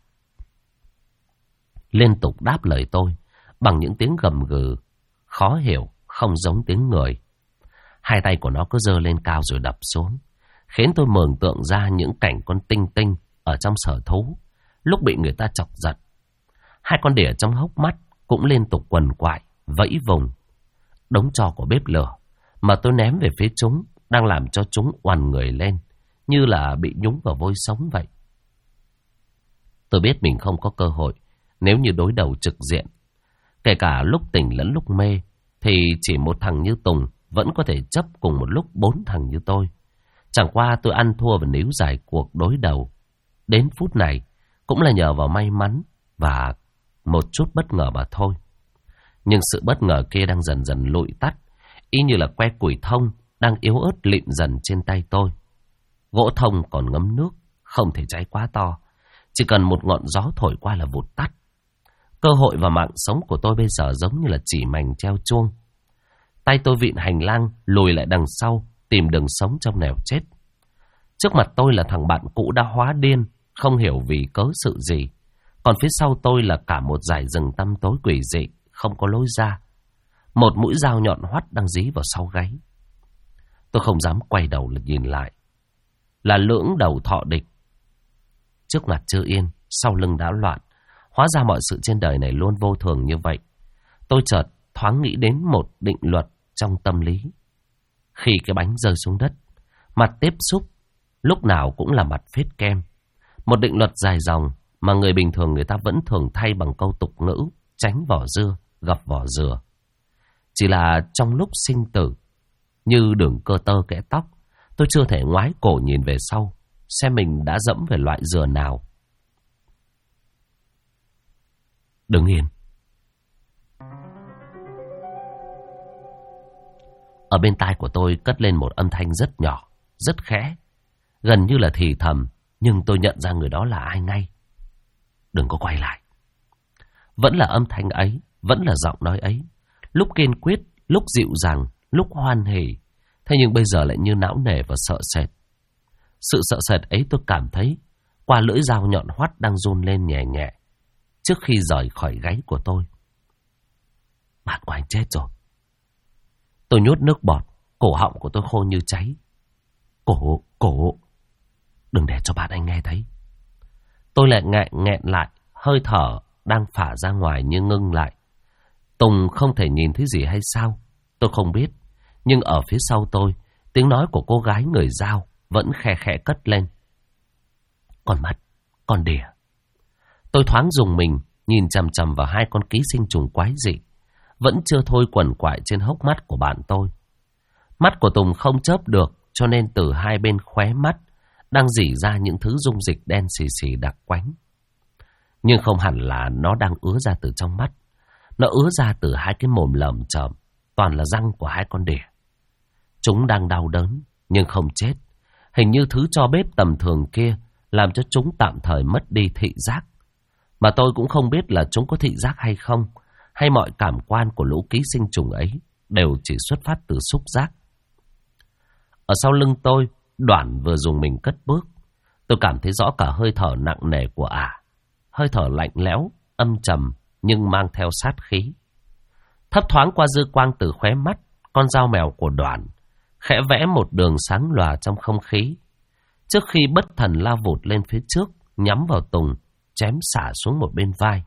liên tục đáp lời tôi bằng những tiếng gầm gừ khó hiểu, không giống tiếng người. 2 tay của nó cứ giơ lên cao rồi đập xuống, khiến tôi mường tượng ra những cảnh con tinh tinh ở trong sở thú lúc bị người ta chọc giật. 2 con đỉa trong hốc mắt cũng liên tục quằn quại, vẫy vùng. Đống tro của bếp lửa mà tôi ném về phía chúng đang làm cho chúng oằn người lên, như là bị nhúng vào vôi sống vậy. Tôi biết mình không có cơ hội nếu như đối đầu trực diện. Kể cả lúc tỉnh lẫn lúc mê, thì chỉ một thằng như Tùng vẫn có thể chấp cùng một lúc 4 thằng như tôi. Chẳng qua tôi ăn thua và níu dài cuộc đối đầu đến phút này cũng là nhờ vào may mắn và một chút bất ngờ mà thôi. Nhưng sự bất ngờ kia đang dần dần lụi tắt, y như là que củi thông đang yếu ớt lịm dần trên tay tôi. Gỗ thông còn ngấm nước, không thể cháy quá to, chỉ cần một ngọn gió thổi qua là vụt tắt. Cơ hội và mạng sống của tôi bây giờ giống như là chỉ mảnh treo chuông. Tay tôi vịn hành lang lùi lại đằng sau, tìm đường sống trong nẻo chết. Trước mặt tôi là thằng bạn cũ đã hóa điên, không hiểu vì cớ sự gì. Còn phía sau tôi là cả một dải rừng tăm tối quỷ dị, không có lối ra. Một mũi dao nhọn hoắt đang dí vào sau gáy. Tôi không dám quay đầu nhìn lại. Là lưỡng đầu thọ địch. Trước mặt chưa yên, sau lưng đã loạn. Hóa ra mọi sự trên đời này luôn vô thường như vậy. Tôi chợt thoáng nghĩ đến một định luật trong tâm lý. Khi cái bánh rơi xuống đất, mặt tiếp xúc lúc nào cũng là mặt phết kem. Một định luật dài dòng mà người bình thường người ta vẫn thường thay bằng câu tục ngữ: tránh vỏ dưa, gặp vỏ dừa. Chỉ là trong lúc sinh tử, như đường cơ tơ kẽ tóc, tôi chưa thể ngoái cổ nhìn về sau, xem mình đã dẫm về loại dừa nào. Đứng yên. Ở bên tai của tôi cất lên một âm thanh rất nhỏ, rất khẽ, gần như là thì thầm, Nhưng tôi nhận ra người đó là ai ngay. Đừng có quay lại. Vẫn là âm thanh ấy, vẫn là giọng nói ấy. Lúc kiên quyết, lúc dịu dàng, lúc hoan hỉ. Thế nhưng bây giờ lại như não nề và sợ sệt. Sự sợ sệt ấy tôi cảm thấy qua lưỡi dao nhọn hoắt đang run lên nhẹ nhẹ trước khi rời khỏi gáy của tôi. Bạn của anh chết rồi. Tôi nhốt nước bọt, cổ họng của tôi khô như cháy. Cổ, đừng để cho bạn anh nghe thấy. Tôi lại nghẹn lại, hơi thở đang phả ra ngoài như ngưng lại. Tùng không thể nhìn thấy gì hay sao? Tôi không biết. Nhưng ở phía sau tôi, tiếng nói của cô gái người Dao vẫn khe khẽ cất lên. Con mắt, con đỉa. Tôi thoáng dùng mình, nhìn chằm chằm vào hai con ký sinh trùng quái dị. Vẫn chưa thôi quằn quại trên hốc mắt của bạn tôi. Mắt của Tùng không chớp được, cho nên từ hai bên khóe mắt đang rỉ ra những thứ dung dịch đen xì xì đặc quánh. Nhưng không hẳn là nó đang ứa ra từ trong mắt. Nó ứa ra từ hai cái mồm lởm chởm, toàn là răng của hai con đỉa. Chúng đang đau đớn, nhưng không chết. Hình như thứ cho bếp tầm thường kia làm cho chúng tạm thời mất đi thị giác. Mà tôi cũng không biết là chúng có thị giác hay không, hay mọi cảm quan của lũ ký sinh trùng ấy đều chỉ xuất phát từ xúc giác. Ở sau lưng tôi, Đoản vừa dùng mình cất bước. Tôi cảm thấy rõ cả hơi thở nặng nề của ả. Hơi thở lạnh lẽo, âm trầm, nhưng mang theo sát khí. Thấp thoáng qua dư quang từ khóe mắt, con dao mèo của Đoản khẽ vẽ một đường sáng lòa trong không khí. Trước khi bất thần lao vụt lên phía trước, nhắm vào Tùng, chém xả xuống một bên vai.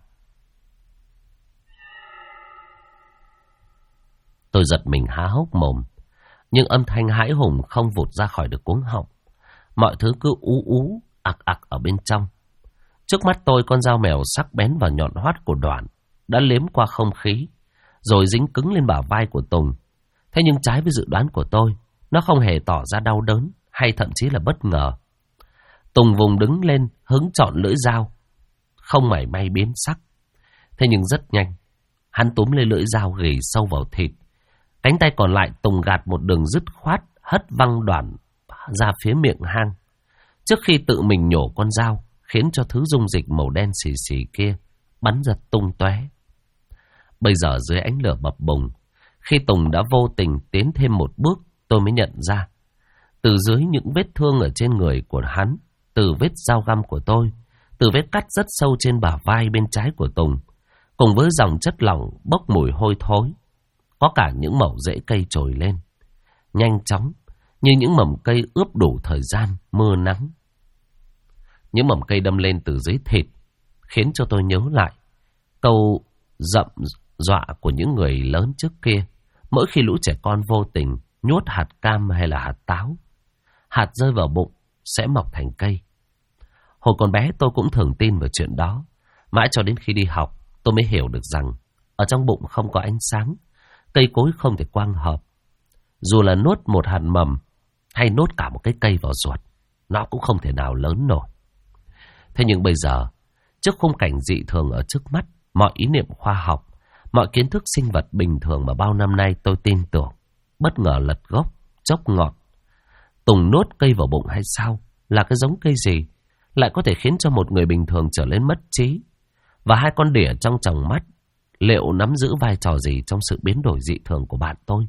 Tôi giật mình há hốc mồm, nhưng âm thanh hãi hùng không vụt ra khỏi được cuống họng. Mọi thứ cứ ú ú, ặc ặc ở bên trong. Trước mắt tôi, con dao mèo sắc bén và nhọn hoắt của Đoản đã liếm qua không khí, rồi dính cứng lên bả vai của Tùng. Thế nhưng trái với dự đoán của tôi, nó không hề tỏ ra đau đớn hay thậm chí là bất ngờ. Tùng vùng đứng lên, hứng chọn lưỡi dao, không mảy may biến sắc. Thế nhưng rất nhanh, hắn túm lấy lưỡi dao ghì sâu vào thịt. Cánh tay còn lại Tùng gạt một đường dứt khoát, hất văng Đoản ra phía miệng hang, trước khi tự mình nhổ con dao, khiến cho thứ dung dịch màu đen xì xì kia bắn giật tung tóe. Bây giờ dưới ánh lửa bập bùng, khi Tùng đã vô tình tiến thêm một bước, tôi mới nhận ra, từ dưới những vết thương ở trên người của hắn, từ vết dao găm của tôi, từ vết cắt rất sâu trên bả vai bên trái của Tùng, cùng với dòng chất lỏng bốc mùi hôi thối, có cả những mẩu rễ cây trồi lên, nhanh chóng như những mầm cây ướp đủ thời gian mưa nắng. Những mầm cây đâm lên từ dưới thịt, khiến cho tôi nhớ lại câu rậm dọa của những người lớn trước kia. Mỗi khi lũ trẻ con vô tình nhốt hạt cam hay là hạt táo, hạt rơi vào bụng sẽ mọc thành cây. Hồi còn bé tôi cũng thường tin vào chuyện đó. Mãi cho đến khi đi học, tôi mới hiểu được rằng ở trong bụng không có ánh sáng, cây cối không thể quang hợp. Dù là nuốt một hạt mầm hay nuốt cả một cái cây vào ruột, nó cũng không thể nào lớn nổi. Thế nhưng bây giờ, trước khung cảnh dị thường ở trước mắt, mọi ý niệm khoa học, mọi kiến thức sinh vật bình thường mà bao năm nay tôi tin tưởng, bất ngờ lật gốc, chốc ngọt. Tùng nuốt cây vào bụng hay sao? Là cái giống cây gì lại có thể khiến cho một người bình thường trở nên mất trí? Và hai con đỉa trong tròng mắt liệu nắm giữ vai trò gì trong sự biến đổi dị thường của bạn tôi?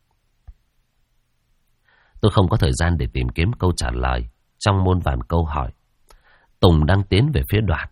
Tôi không có thời gian để tìm kiếm câu trả lời trong muôn vàn câu hỏi. Tùng đang tiến về phía Đoản.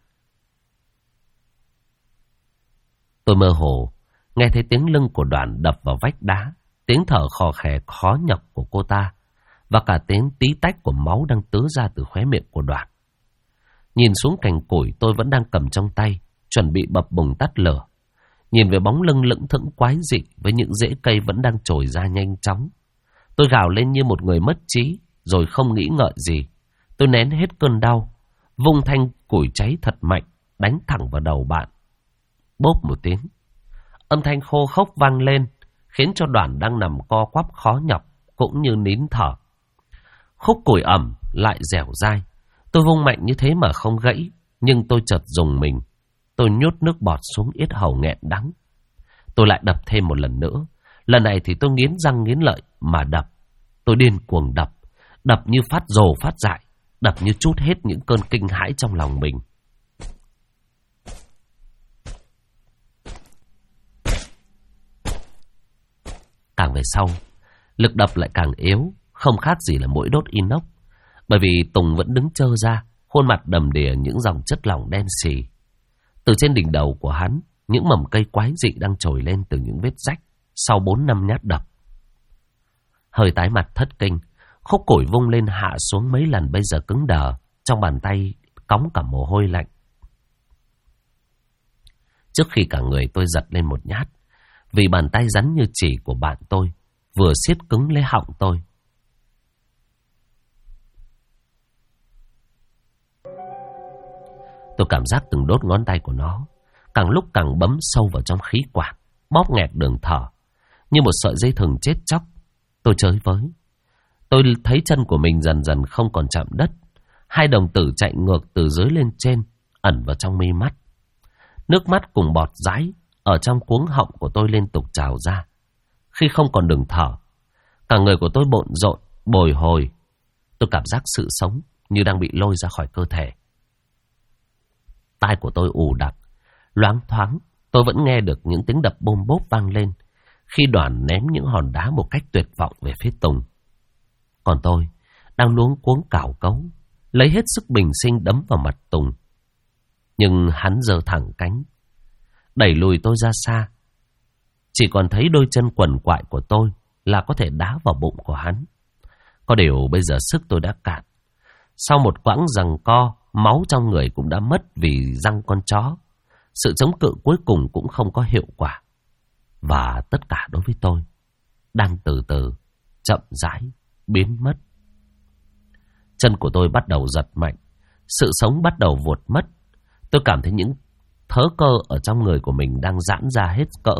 Tôi mơ hồ nghe thấy tiếng lưng của Đoản đập vào vách đá, tiếng thở khò khè khó nhọc của cô ta, và cả tiếng tí tách của máu đang tứ ra từ khóe miệng của Đoản. Nhìn xuống cành củi tôi vẫn đang cầm trong tay, chuẩn bị bập bùng tắt lửa. Nhìn về bóng lưng lững thững quái dị với những rễ cây vẫn đang trồi ra nhanh chóng, tôi gào lên như một người mất trí, rồi không nghĩ ngợi gì. Tôi nén hết cơn đau, vung thanh củi cháy thật mạnh, đánh thẳng vào đầu bạn. Bốp một tiếng, âm thanh khô khốc vang lên, khiến cho Đoản đang nằm co quắp khó nhọc cũng như nín thở. Khúc củi ẩm lại dẻo dai. Tôi vung mạnh như thế mà không gãy, nhưng tôi chợt rùng mình. Tôi nhốt nước bọt xuống yết hầu nghẹn đắng. Tôi lại đập thêm một lần nữa. Lần này thì tôi nghiến răng nghiến lợi mà đập. Tôi điên cuồng đập, đập như phát rồ phát dại. đập như trút hết những cơn kinh hãi trong lòng mình. Càng về sau, lực đập lại càng yếu, không khác gì là mũi đốt inox. Bởi vì Tùng vẫn đứng trơ ra, khuôn mặt đầm đìa những dòng chất lỏng đen xì. Từ trên đỉnh đầu của hắn, những mầm cây quái dị đang trồi lên từ những vết rách sau 4-5 nhát đập. Hơi tái mặt thất kinh, khúc củi vung lên hạ xuống mấy lần bây giờ cứng đờ, trong bàn tay cóng cả mồ hôi lạnh. Trước khi cả người tôi giật lên một nhát, vì bàn tay rắn như chỉ của bạn tôi vừa siết cứng lấy họng tôi. Tôi cảm giác từng đốt ngón tay của nó càng lúc càng bấm sâu vào trong khí quản, bóp nghẹt đường thở như một sợi dây thừng chết chóc. Tôi chới với. Tôi thấy chân của mình dần dần không còn chạm đất. Hai đồng tử chạy ngược từ dưới lên trên, ẩn vào trong mi mắt. Nước mắt cùng bọt dãi ở trong cuống họng của tôi liên tục trào ra. Khi không còn đường thở, cả người của tôi bộn rộn, bồi hồi. Tôi cảm giác sự sống như đang bị lôi ra khỏi cơ thể. Tai của tôi ù đặc, loáng thoáng, tôi vẫn nghe được những tiếng đập bôm bốp vang lên khi Đoàn ném những hòn đá một cách tuyệt vọng về phía Tùng. Còn tôi đang luống cuống cào cấu, lấy hết sức bình sinh đấm vào mặt Tùng. Nhưng hắn giơ thẳng cánh, đẩy lùi tôi ra xa. Chỉ còn thấy đôi chân quằn quại của tôi là có thể đá vào bụng của hắn. Có điều bây giờ sức tôi đã cạn. Sau một quãng giằng co, máu trong người cũng đã mất vì răng con chó. Sự chống cự cuối cùng cũng không có hiệu quả. Và tất cả đối với tôi đang từ từ, chậm rãi, biến mất. Chân của tôi bắt đầu giật mạnh. Sự sống bắt đầu vụt mất. Tôi cảm thấy những thớ cơ ở trong người của mình đang giãn ra hết cỡ.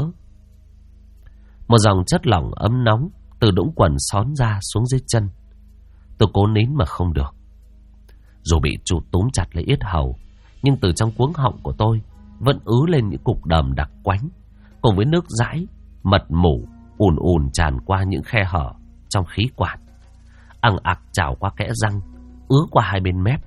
Một dòng chất lỏng ấm nóng từ đũng quần xón ra xuống dưới chân. Tôi cố nín mà không được. Dù bị trụ túm chặt lấy yết hầu, nhưng từ trong cuống họng của tôi vẫn ứ lên những cục đờm đặc quánh, cùng với nước dãi, mật mủ ùn ùn tràn qua những khe hở trong khí quản, ằng ặc trào qua kẽ răng, ứa qua hai bên mép.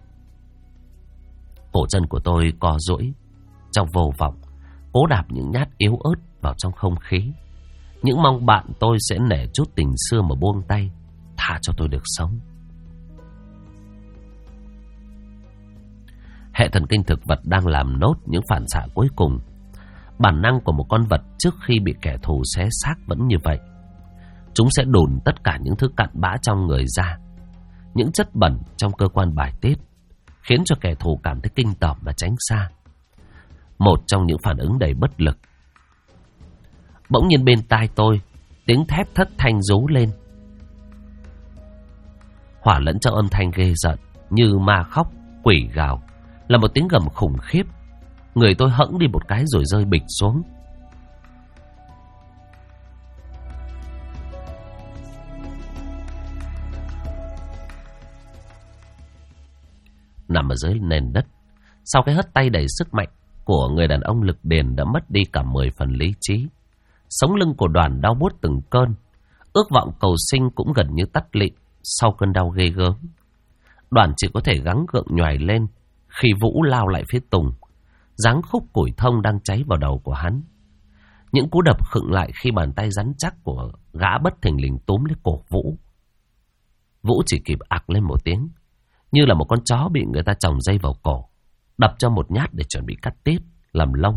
Cổ chân của tôi co duỗi trong vô vọng, cố đạp những nhát yếu ớt vào trong không khí, những mong bạn tôi sẽ nể chút tình xưa mà buông tay, tha cho tôi được sống. Hệ thần kinh thực vật đang làm nốt những phản xạ cuối cùng. Bản năng của một con vật trước khi bị kẻ thù xé xác vẫn như vậy. Chúng sẽ đùn tất cả những thứ cặn bã trong người ra, những chất bẩn trong cơ quan bài tiết, khiến cho kẻ thù cảm thấy kinh tởm và tránh xa. Một trong những phản ứng đầy bất lực. Bỗng nhiên bên tai tôi, tiếng thét thất thanh rú lên, hòa lẫn trong âm thanh ghê rợn như ma khóc, quỷ gào, là một tiếng gầm khủng khiếp. Người tôi hẫng đi một cái rồi rơi bịch xuống. Nằm ở dưới nền đất, sau cái hất tay đầy sức mạnh của người đàn ông lực đền đã mất đi cả 10 phần lý trí. Sống lưng của Đoàn đau buốt từng cơn, ước vọng cầu sinh cũng gần như tắt lịm sau cơn đau ghê gớm. Đoàn chỉ có thể gắng gượng nhoài lên khi Vũ lao lại phía Tùng, giáng khúc củi thông đang cháy vào đầu của hắn. Những cú đập khựng lại khi bàn tay rắn chắc của gã bất thình lình túm lấy cổ Vũ. Vũ chỉ kịp ặc lên một tiếng, như là một con chó bị người ta chồng dây vào cổ, đập cho một nhát để chuẩn bị cắt tiết, làm lông.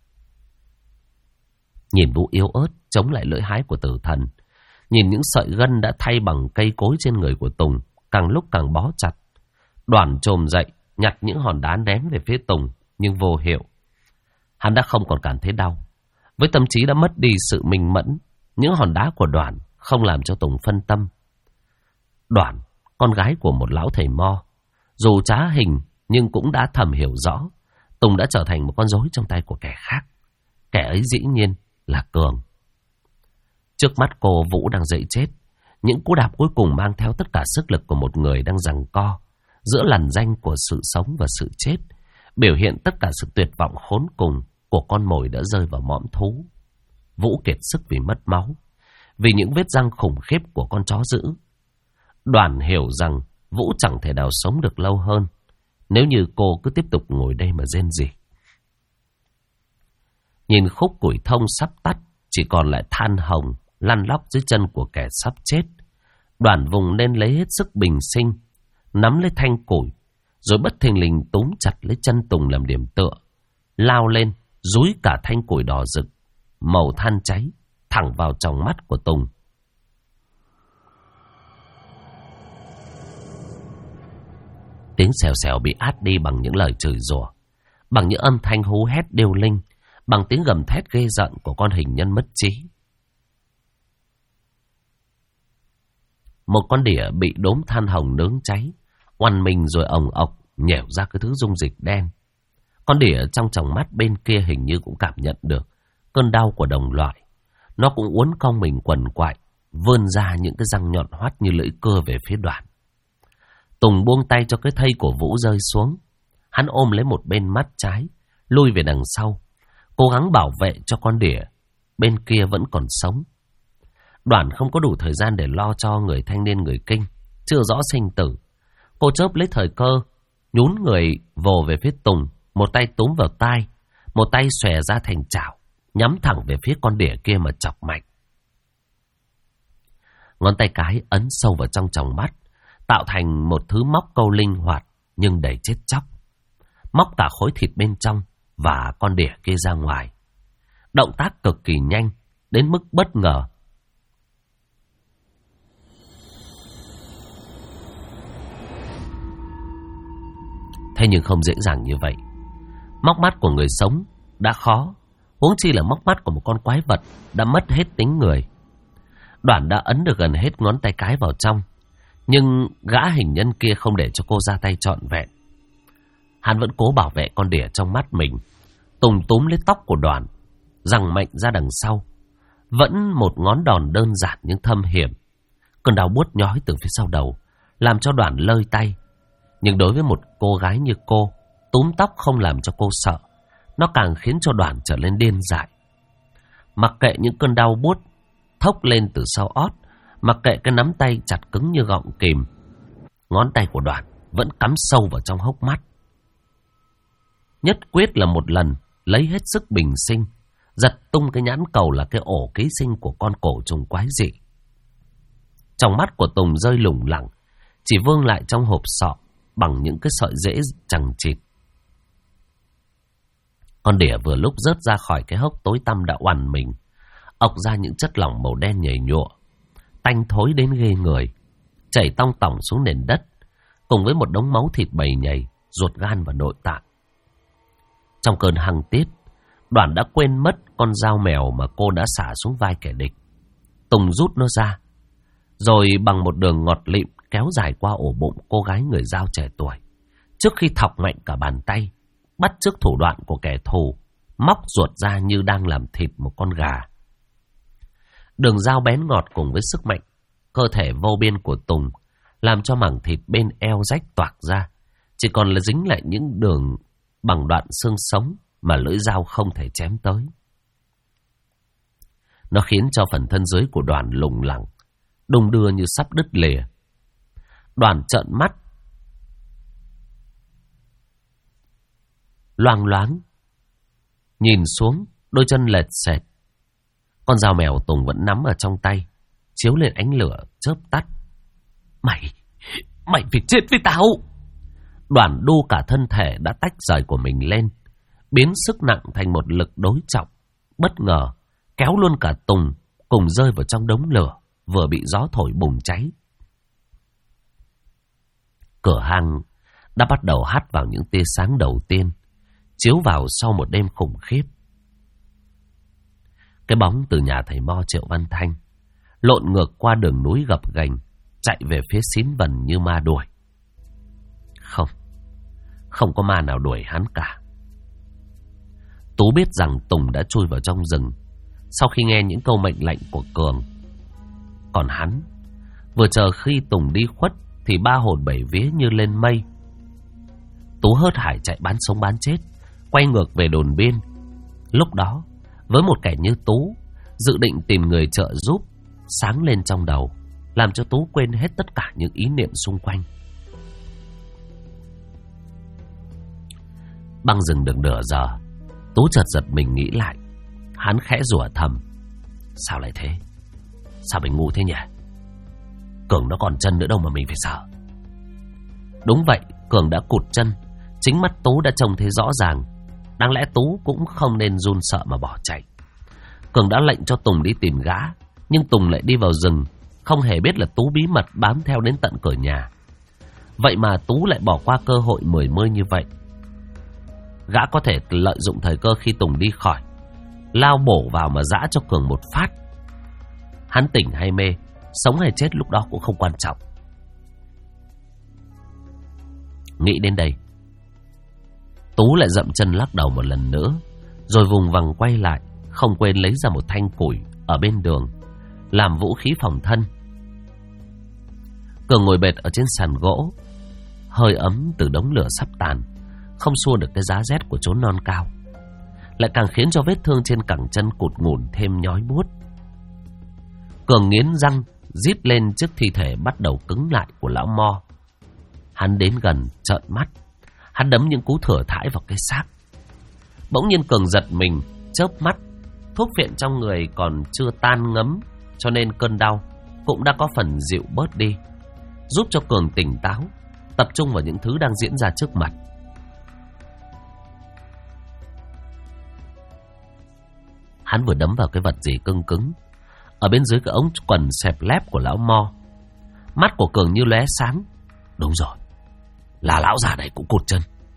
Nhìn Vũ yếu ớt chống lại lưỡi hái của tử thần, nhìn những sợi gân đã thay bằng cây cối trên người của Tùng càng lúc càng bó chặt, Đoàn trồm dậy nhặt những hòn đá ném về phía Tùng, nhưng vô hiệu. Hắn đã không còn cảm thấy đau. Với tâm trí đã mất đi sự minh mẫn, những hòn đá của Đoàn không làm cho Tùng phân tâm. Đoàn, con gái của một lão thầy mo, dù trá hình nhưng cũng đã thầm hiểu rõ Tùng đã trở thành một con rối trong tay của kẻ khác. Kẻ ấy dĩ nhiên là Cường. Trước mắt cô, Vũ đang dậy chết. Những cú đạp cuối cùng mang theo tất cả sức lực của một người đang giằng co giữa lằn ranh của sự sống và sự chết, biểu hiện tất cả sự tuyệt vọng khốn cùng của con mồi đã rơi vào mõm thú. Vũ kiệt sức vì mất máu, vì những vết răng khủng khiếp của con chó dữ. Đoàn hiểu rằng Vũ chẳng thể nào sống được lâu hơn nếu như cô cứ tiếp tục ngồi đây mà rên rỉ. Nhìn khúc củi thông sắp tắt, chỉ còn lại than hồng lăn lóc dưới chân của kẻ sắp chết. Đoàn vùng lên lấy hết sức bình sinh, nắm lấy thanh củi, rồi bất thình lình túm chặt lấy chân Tùng làm điểm tựa, lao lên, dúi cả thanh củi đỏ rực, màu than cháy, thẳng vào tròng mắt của Tùng. Tiếng xèo xèo bị át đi bằng những lời chửi rủa, bằng những âm thanh hú hét điêu linh, bằng tiếng gầm thét ghê giận của con hình nhân mất trí. Một con đỉa bị đốm than hồng nướng cháy, oằn mình rồi ồng ọc nhẻo ra cái thứ dung dịch đen. Con đỉa trong tròng mắt bên kia hình như cũng cảm nhận được cơn đau của đồng loại. Nó cũng uốn cong mình quằn quại, vươn ra những cái răng nhọn hoắt như lưỡi cưa về phía Đoàn. Tùng buông tay cho cái thây của Vũ rơi xuống. Hắn ôm lấy một bên mắt trái, lui về đằng sau, cố gắng bảo vệ cho con đỉa bên kia vẫn còn sống. Đoàn không có đủ thời gian để lo cho người thanh niên người Kinh chưa rõ sinh tử. Cô chớp lấy thời cơ, nhún người vồ về phía Tùng, một tay túm vào tai, một tay xòe ra thành chảo, nhắm thẳng về phía con đỉa kia mà chọc mạnh. Ngón tay cái ấn sâu vào trong tròng mắt, tạo thành một thứ móc câu linh hoạt nhưng đầy chết chóc. Móc cả khối thịt bên trong và con đỉa kia ra ngoài. Động tác cực kỳ nhanh, đến mức bất ngờ. Thế nhưng không dễ dàng như vậy. Móc mắt của người sống đã khó, huống chi là móc mắt của một con quái vật đã mất hết tính người. Đoàn đã ấn được gần hết ngón tay cái vào trong, nhưng gã hình nhân kia không để cho cô ra tay trọn vẹn. Hắn vẫn cố bảo vệ con đỉa trong mắt mình. Tùng túm lấy tóc của Đoàn, giằng mạnh ra đằng sau. Vẫn một ngón đòn đơn giản nhưng thâm hiểm. Cơn đau buốt nhói từ phía sau đầu làm cho Đoàn lơi tay. Nhưng đối với một cô gái như cô, túm tóc không làm cho cô sợ, nó càng khiến cho Đoàn trở nên điên dại. Mặc kệ những cơn đau buốt thốc lên từ sau ót, mặc kệ cái nắm tay chặt cứng như gọng kìm, ngón tay của Đoàn vẫn cắm sâu vào trong hốc mắt. Nhất quyết là một lần lấy hết sức bình sinh, giật tung cái nhãn cầu là cái ổ ký sinh của con cổ trùng quái dị. Trong mắt của Tùng rơi lủng lẳng, chỉ vương lại trong hộp sọ bằng những cái sợi rễ chằng chịt. Con đỉa vừa lúc rớt ra khỏi cái hốc tối tăm đã oằn mình, ọc ra những chất lỏng màu đen nhầy nhụa, tanh thối đến ghê người, chảy tong tỏng xuống nền đất, cùng với một đống máu thịt bầy nhầy, ruột gan và nội tạng. Trong cơn hăng tiết, Đoàn đã quên mất con dao mèo mà cô đã xả xuống vai kẻ địch. Tùng rút nó ra, rồi bằng một đường ngọt lịm kéo dài qua ổ bụng cô gái người Dao trẻ tuổi, trước khi thọc mạnh cả bàn tay, bắt chước thủ đoạn của kẻ thù, móc ruột ra như đang làm thịt một con gà. Đường dao bén ngọt cùng với sức mạnh cơ thể vô biên của Tùng làm cho mảng thịt bên eo rách toạc ra, chỉ còn là dính lại những đường bằng đoạn xương sống mà lưỡi dao không thể chém tới. Nó khiến cho phần thân dưới của Đoàn lủng lẳng, đung đưa như sắp đứt lìa. Đoàn trợn mắt, loang loáng, nhìn xuống, đôi chân lệch sệt. Con dao mèo Tùng vẫn nắm ở trong tay, chiếu lên ánh lửa chớp tắt. Mày phải chết với tao! Đoàn đu cả thân thể đã tách rời của mình lên, biến sức nặng thành một lực đối trọng, bất ngờ kéo luôn cả Tùng cùng rơi vào trong đống lửa vừa bị gió thổi bùng cháy. Cửa hang đã bắt đầu hắt vào những tia sáng đầu tiên, chiếu vào sau một đêm khủng khiếp. Cái bóng từ nhà thầy Mo Triệu Văn Thanh lộn ngược qua đường núi gập ghềnh, chạy về phía Xín Vần như ma đuổi. Không có ma nào đuổi hắn cả. Tú biết rằng Tùng đã chui vào trong rừng sau khi nghe những câu mệnh lệnh của Cường. Còn hắn, vừa chờ khi Tùng đi khuất thì ba hồn bảy vía như lên mây. Tú hớt hải chạy bán sống bán chết, quay ngược về đồn biên. Lúc đó, với một kẻ như Tú, dự định tìm người trợ giúp sáng lên trong đầu, làm cho Tú quên hết tất cả những ý niệm xung quanh. Băng rừng được nửa giờ, Tú chợt giật mình nghĩ lại. Hắn khẽ rủa thầm. Sao lại thế? Sao mình ngu thế nhỉ? Cường nó còn chân nữa đâu mà mình phải sợ. Đúng vậy, Cường đã cụt chân. Chính mắt Tú đã trông thấy rõ ràng. Đáng lẽ Tú cũng không nên run sợ mà bỏ chạy. Cường đã lệnh cho Tùng đi tìm gã, nhưng Tùng lại đi vào rừng, không hề biết là Tú bí mật bám theo đến tận cửa nhà. Vậy mà Tú lại bỏ qua cơ hội mười mươi như vậy. Gã có thể lợi dụng thời cơ khi Tùng đi khỏi, lao bổ vào mà giã cho Cường một phát. Hắn tỉnh hay mê, sống hay chết lúc đó cũng không quan trọng. Nghĩ đến đây, Tú lại dậm chân lắc đầu một lần nữa, rồi vùng vằng quay lại, không quên lấy ra một thanh củi ở bên đường làm vũ khí phòng thân. Cường ngồi bệt ở trên sàn gỗ, hơi ấm từ đống lửa sắp tàn không xua được cái giá rét của chốn non cao, lại càng khiến cho vết thương trên cẳng chân cụt ngủn thêm nhói buốt. Cường nghiến răng rít lên trước thi thể bắt đầu cứng lại của lão Mo. Hắn đến gần trợn mắt, hắn đấm những cú thừa thãi vào cái xác. Bỗng nhiên Cường giật mình, chớp mắt. Thuốc phiện trong người còn chưa tan ngấm, cho nên cơn đau cũng đã có phần dịu bớt đi, giúp cho Cường tỉnh táo, tập trung vào những thứ đang diễn ra trước mặt. Hắn vừa đấm vào cái vật gì cứng cứng ở bên dưới cái ống quần xẹp lép của lão Mo. Mắt của Cường như lóe sáng. Đúng rồi, là lão già này cũng cụt chân.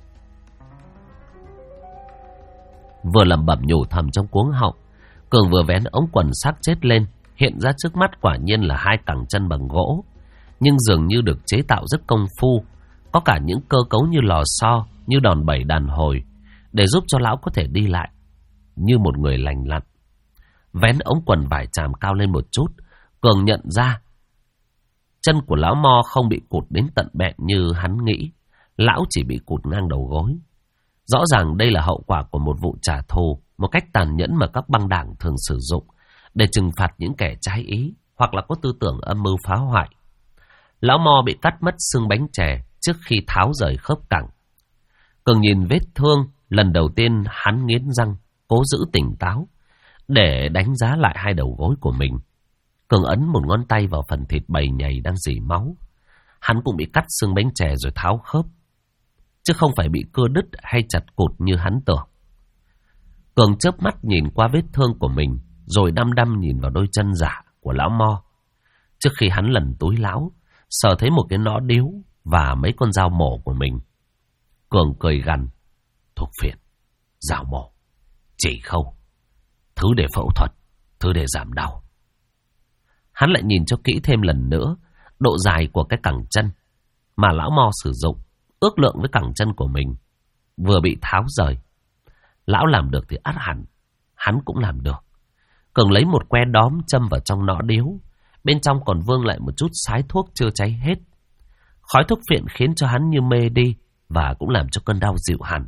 Vừa lẩm bẩm nhủ thầm trong cuống họng, Cường vừa vén ống quần xác chết lên. Hiện ra trước mắt quả nhiên là hai cẳng chân bằng gỗ, nhưng dường như được chế tạo rất công phu, có cả những cơ cấu như lò xo, như đòn bẩy đàn hồi, để giúp cho lão có thể đi lại như một người lành lặn. Vén ống quần vải tràm cao lên một chút, Cường nhận ra chân của lão Mo không bị cụt đến tận bẹn như hắn nghĩ. Lão chỉ bị cụt ngang đầu gối. Rõ ràng đây là hậu quả của một vụ trả thù, một cách tàn nhẫn mà các băng đảng thường sử dụng để trừng phạt những kẻ trái ý hoặc là có tư tưởng âm mưu phá hoại. Lão Mo bị cắt mất xương bánh chè trước khi tháo rời khớp cẳng. Cường nhìn vết thương, lần đầu tiên hắn nghiến răng, cố giữ tỉnh táo để đánh giá lại hai đầu gối của mình. Cường ấn một ngón tay vào phần thịt bầy nhầy đang rỉ máu. Hắn cũng bị cắt xương bánh chè rồi tháo khớp, chứ không phải bị cưa đứt hay chặt cụt như hắn tưởng. Cường chớp mắt nhìn qua vết thương của mình, rồi đăm đăm nhìn vào đôi chân giả của lão Mo. Trước khi hắn lần túi lão, sờ thấy một cái nõ điếu và mấy con dao mổ của mình. Cường cười gằn. Thuốc phiện, dao mổ, chỉ khâu, thứ để phẫu thuật, thứ để giảm đau. Hắn lại nhìn cho kỹ thêm lần nữa độ dài của cái cẳng chân mà lão Mo sử dụng, ước lượng với cẳng chân của mình vừa bị tháo rời. Lão làm được thì ắt hẳn hắn cũng làm được. Cường lấy một que đóm châm vào trong nõ điếu, bên trong còn vương lại một chút sái thuốc chưa cháy hết. Khói thuốc phiện khiến cho hắn như mê đi, và cũng làm cho cơn đau dịu hẳn.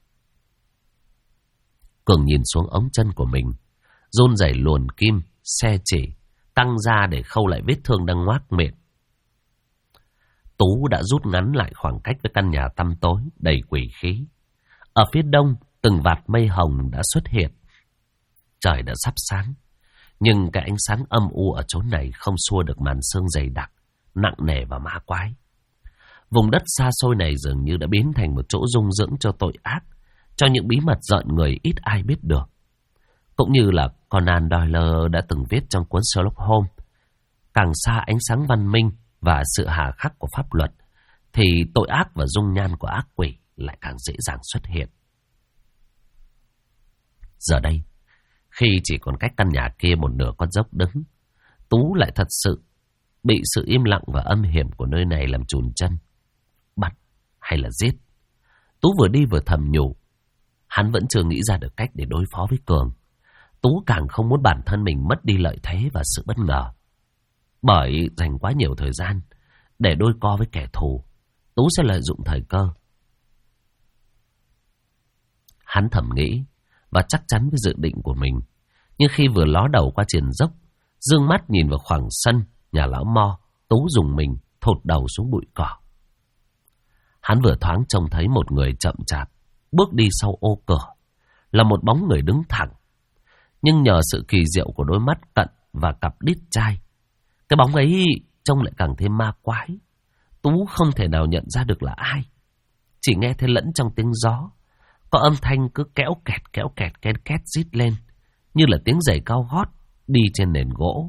Cường nhìn xuống ống chân của mình, run rẩy luồn kim, xe chỉ, tăng ra để khâu lại vết thương đang ngoác miệng. Tú đã rút ngắn lại khoảng cách với căn nhà tăm tối đầy quỷ khí. Ở phía đông, từng vạt mây hồng đã xuất hiện. Trời đã sắp sáng, nhưng cái ánh sáng âm u ở chốn này không xua được màn sương dày đặc, nặng nề và ma quái. Vùng đất xa xôi này dường như đã biến thành một chỗ dung dưỡng cho tội ác, cho những bí mật rợn người ít ai biết được. Cũng như là Conan Doyle đã từng viết trong cuốn Sherlock Holmes, càng xa ánh sáng văn minh và sự hà khắc của pháp luật, thì tội ác và dung nhan của ác quỷ lại càng dễ dàng xuất hiện. Giờ đây, khi chỉ còn cách căn nhà kia một nửa con dốc đứng, Tú lại thật sự bị sự im lặng và âm hiểm của nơi này làm chùn chân. Bắt hay là giết? Tú vừa đi vừa thầm nhủ. Hắn vẫn chưa nghĩ ra được cách để đối phó với Cường. Tú càng không muốn bản thân mình mất đi lợi thế và sự bất ngờ. Bởi dành quá nhiều thời gian để đôi co với kẻ thù, Tú sẽ lợi dụng thời cơ. Hắn thầm nghĩ và chắc chắn với dự định của mình. Nhưng khi vừa ló đầu qua triền dốc, dương mắt nhìn vào khoảng sân nhà lão Mo, Tú dùng mình thụt đầu xuống bụi cỏ. Hắn vừa thoáng trông thấy một người chậm chạp bước đi sau ô cửa là một bóng người đứng thẳng. Nhưng nhờ sự kỳ diệu của đôi mắt cận và cặp đít chai, cái bóng ấy trông lại càng thêm ma quái. Tú không thể nào nhận ra được là ai. Chỉ nghe thấy lẫn trong tiếng gió có âm thanh cứ kéo kẹt ken két rít lên, như là tiếng giày cao gót đi trên nền gỗ.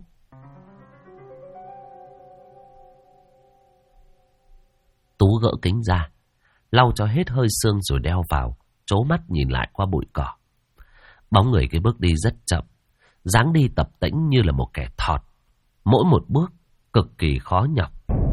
Tú gỡ kính ra, lau cho hết hơi sương rồi đeo vào, trố mắt nhìn lại qua bụi cỏ. Bóng người cái bước đi rất chậm, dáng đi tập tễnh như là một kẻ thọt, mỗi một bước cực kỳ khó nhọc.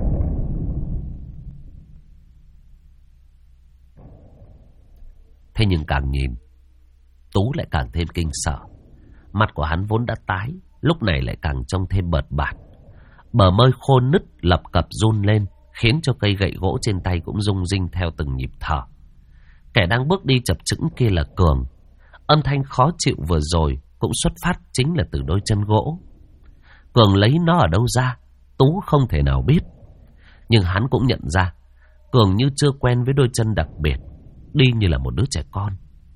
Thế nhưng càng nhìn, Tú lại càng thêm kinh sợ. Mặt của hắn vốn đã tái, lúc này lại càng trông thêm bợt bạt. Bờ môi khô nứt lập cập run lên, khiến cho cây gậy gỗ trên tay cũng rung rinh theo từng nhịp thở. Kẻ đang bước đi chập chững kia là Cường. Âm thanh khó chịu vừa rồi cũng xuất phát chính là từ đôi chân gỗ. Cường lấy nó ở đâu ra, Tú không thể nào biết. Nhưng hắn cũng nhận ra Cường như chưa quen với đôi chân đặc biệt, đi như là một đứa trẻ con.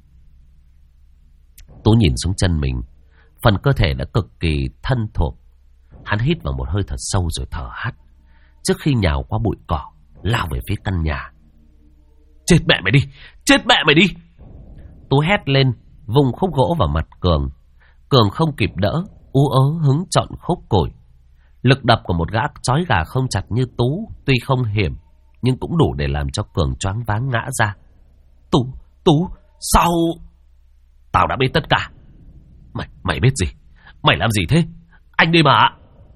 Tú nhìn xuống chân mình, phần cơ thể đã cực kỳ thân thuộc. Hắn hít vào một hơi thật sâu rồi thở hắt, trước khi nhào qua bụi cỏ, lao về phía căn nhà. Chết mẹ mày đi! Chết mẹ mày đi! Tú hét lên, vùng khúc gỗ vào mặt Cường. Cường không kịp đỡ, ú ớ hứng chọn khúc củi. Lực đập của một gã trói gà không chặt như Tú tuy không hiểm, nhưng cũng đủ để làm cho Cường choáng váng ngã ra. Tú, sao? Tao đã biết tất cả. Mày biết gì? Mày làm gì thế? Anh đi mà.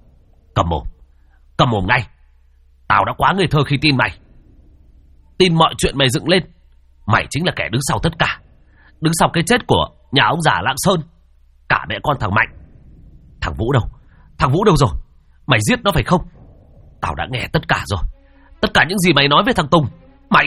Cầm mồm ngay. Tao đã quá ngây thơ khi tin mày. Tin mọi chuyện mày dựng lên. Mày chính là kẻ đứng sau tất cả, đứng sau cái chết của nhà ông già Lạng Sơn, cả mẹ con thằng Mạnh. Thằng Vũ đâu? Thằng Vũ đâu rồi? Mày giết nó phải không? Tao đã nghe tất cả rồi. Tất cả những gì mày nói với thằng Tùng. Mày...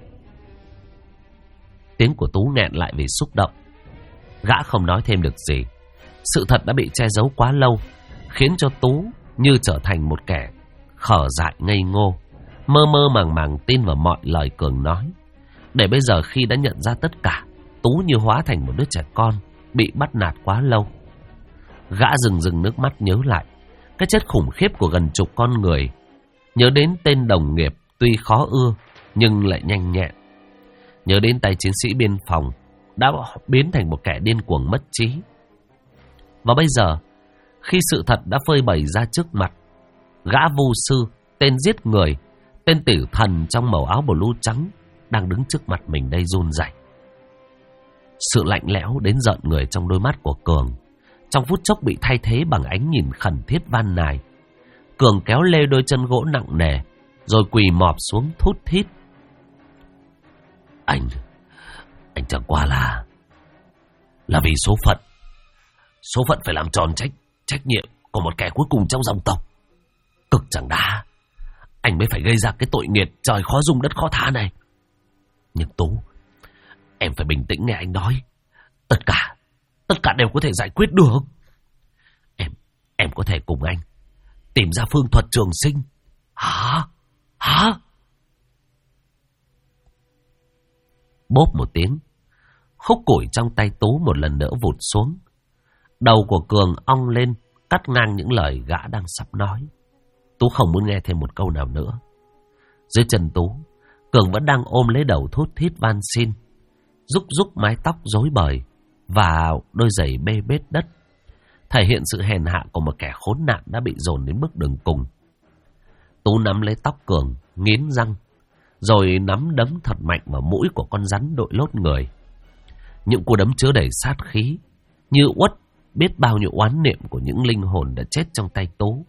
Tiếng của Tú nghẹn lại vì xúc động. Gã không nói thêm được gì. Sự thật đã bị che giấu quá lâu, khiến cho Tú như trở thành một kẻ khờ dại ngây ngô, mơ mơ màng màng tin vào mọi lời Cường nói. Để bây giờ khi đã nhận ra tất cả, Tú như hóa thành một đứa trẻ con bị bắt nạt quá lâu. Gã rừng nước mắt nhớ lại cái chết khủng khiếp của gần chục con người, nhớ đến tên đồng nghiệp tuy khó ưa nhưng lại nhanh nhẹn, nhớ đến tay chiến sĩ biên phòng đã biến thành một kẻ điên cuồng mất trí. Và bây giờ, khi sự thật đã phơi bày ra trước mặt, gã vu sư, tên giết người, tên tử thần trong màu áo blue trắng đang đứng trước mặt mình đây run rẩy. Sự lạnh lẽo đến rợn người trong đôi mắt của Cường trong phút chốc bị thay thế bằng ánh nhìn khẩn thiết van nài. Cường kéo lê đôi chân gỗ nặng nề, rồi quỳ mọp xuống thút thít. Anh chẳng qua là vì số phận. Số phận phải làm tròn trách nhiệm của một kẻ cuối cùng trong dòng tộc. Cực chẳng đá, anh mới phải gây ra cái tội nghiệt trời khó dung đất khó tha này. Nhưng Tú, em phải bình tĩnh nghe anh nói. Tất cả đều có thể giải quyết được. Em có thể cùng anh tìm ra phương thuật trường sinh. Hả? Bốp một tiếng, khúc củi trong tay Tú một lần nữa vụt xuống. Đầu của Cường ong lên, cắt ngang những lời gã đang sắp nói. Tú không muốn nghe thêm một câu nào nữa. Dưới chân Tú, Cường vẫn đang ôm lấy đầu thút thít van xin, rúc mái tóc rối bời vào đôi giày bê bết đất, thể hiện sự hèn hạ của một kẻ khốn nạn đã bị dồn đến bước đường cùng. Tú nắm lấy tóc Cường, nghiến răng, rồi nắm đấm thật mạnh vào mũi của con rắn đội lốt người. Những cú đấm chứa đầy sát khí, như uất biết bao nhiêu oán niệm của những linh hồn đã chết trong tay Tú.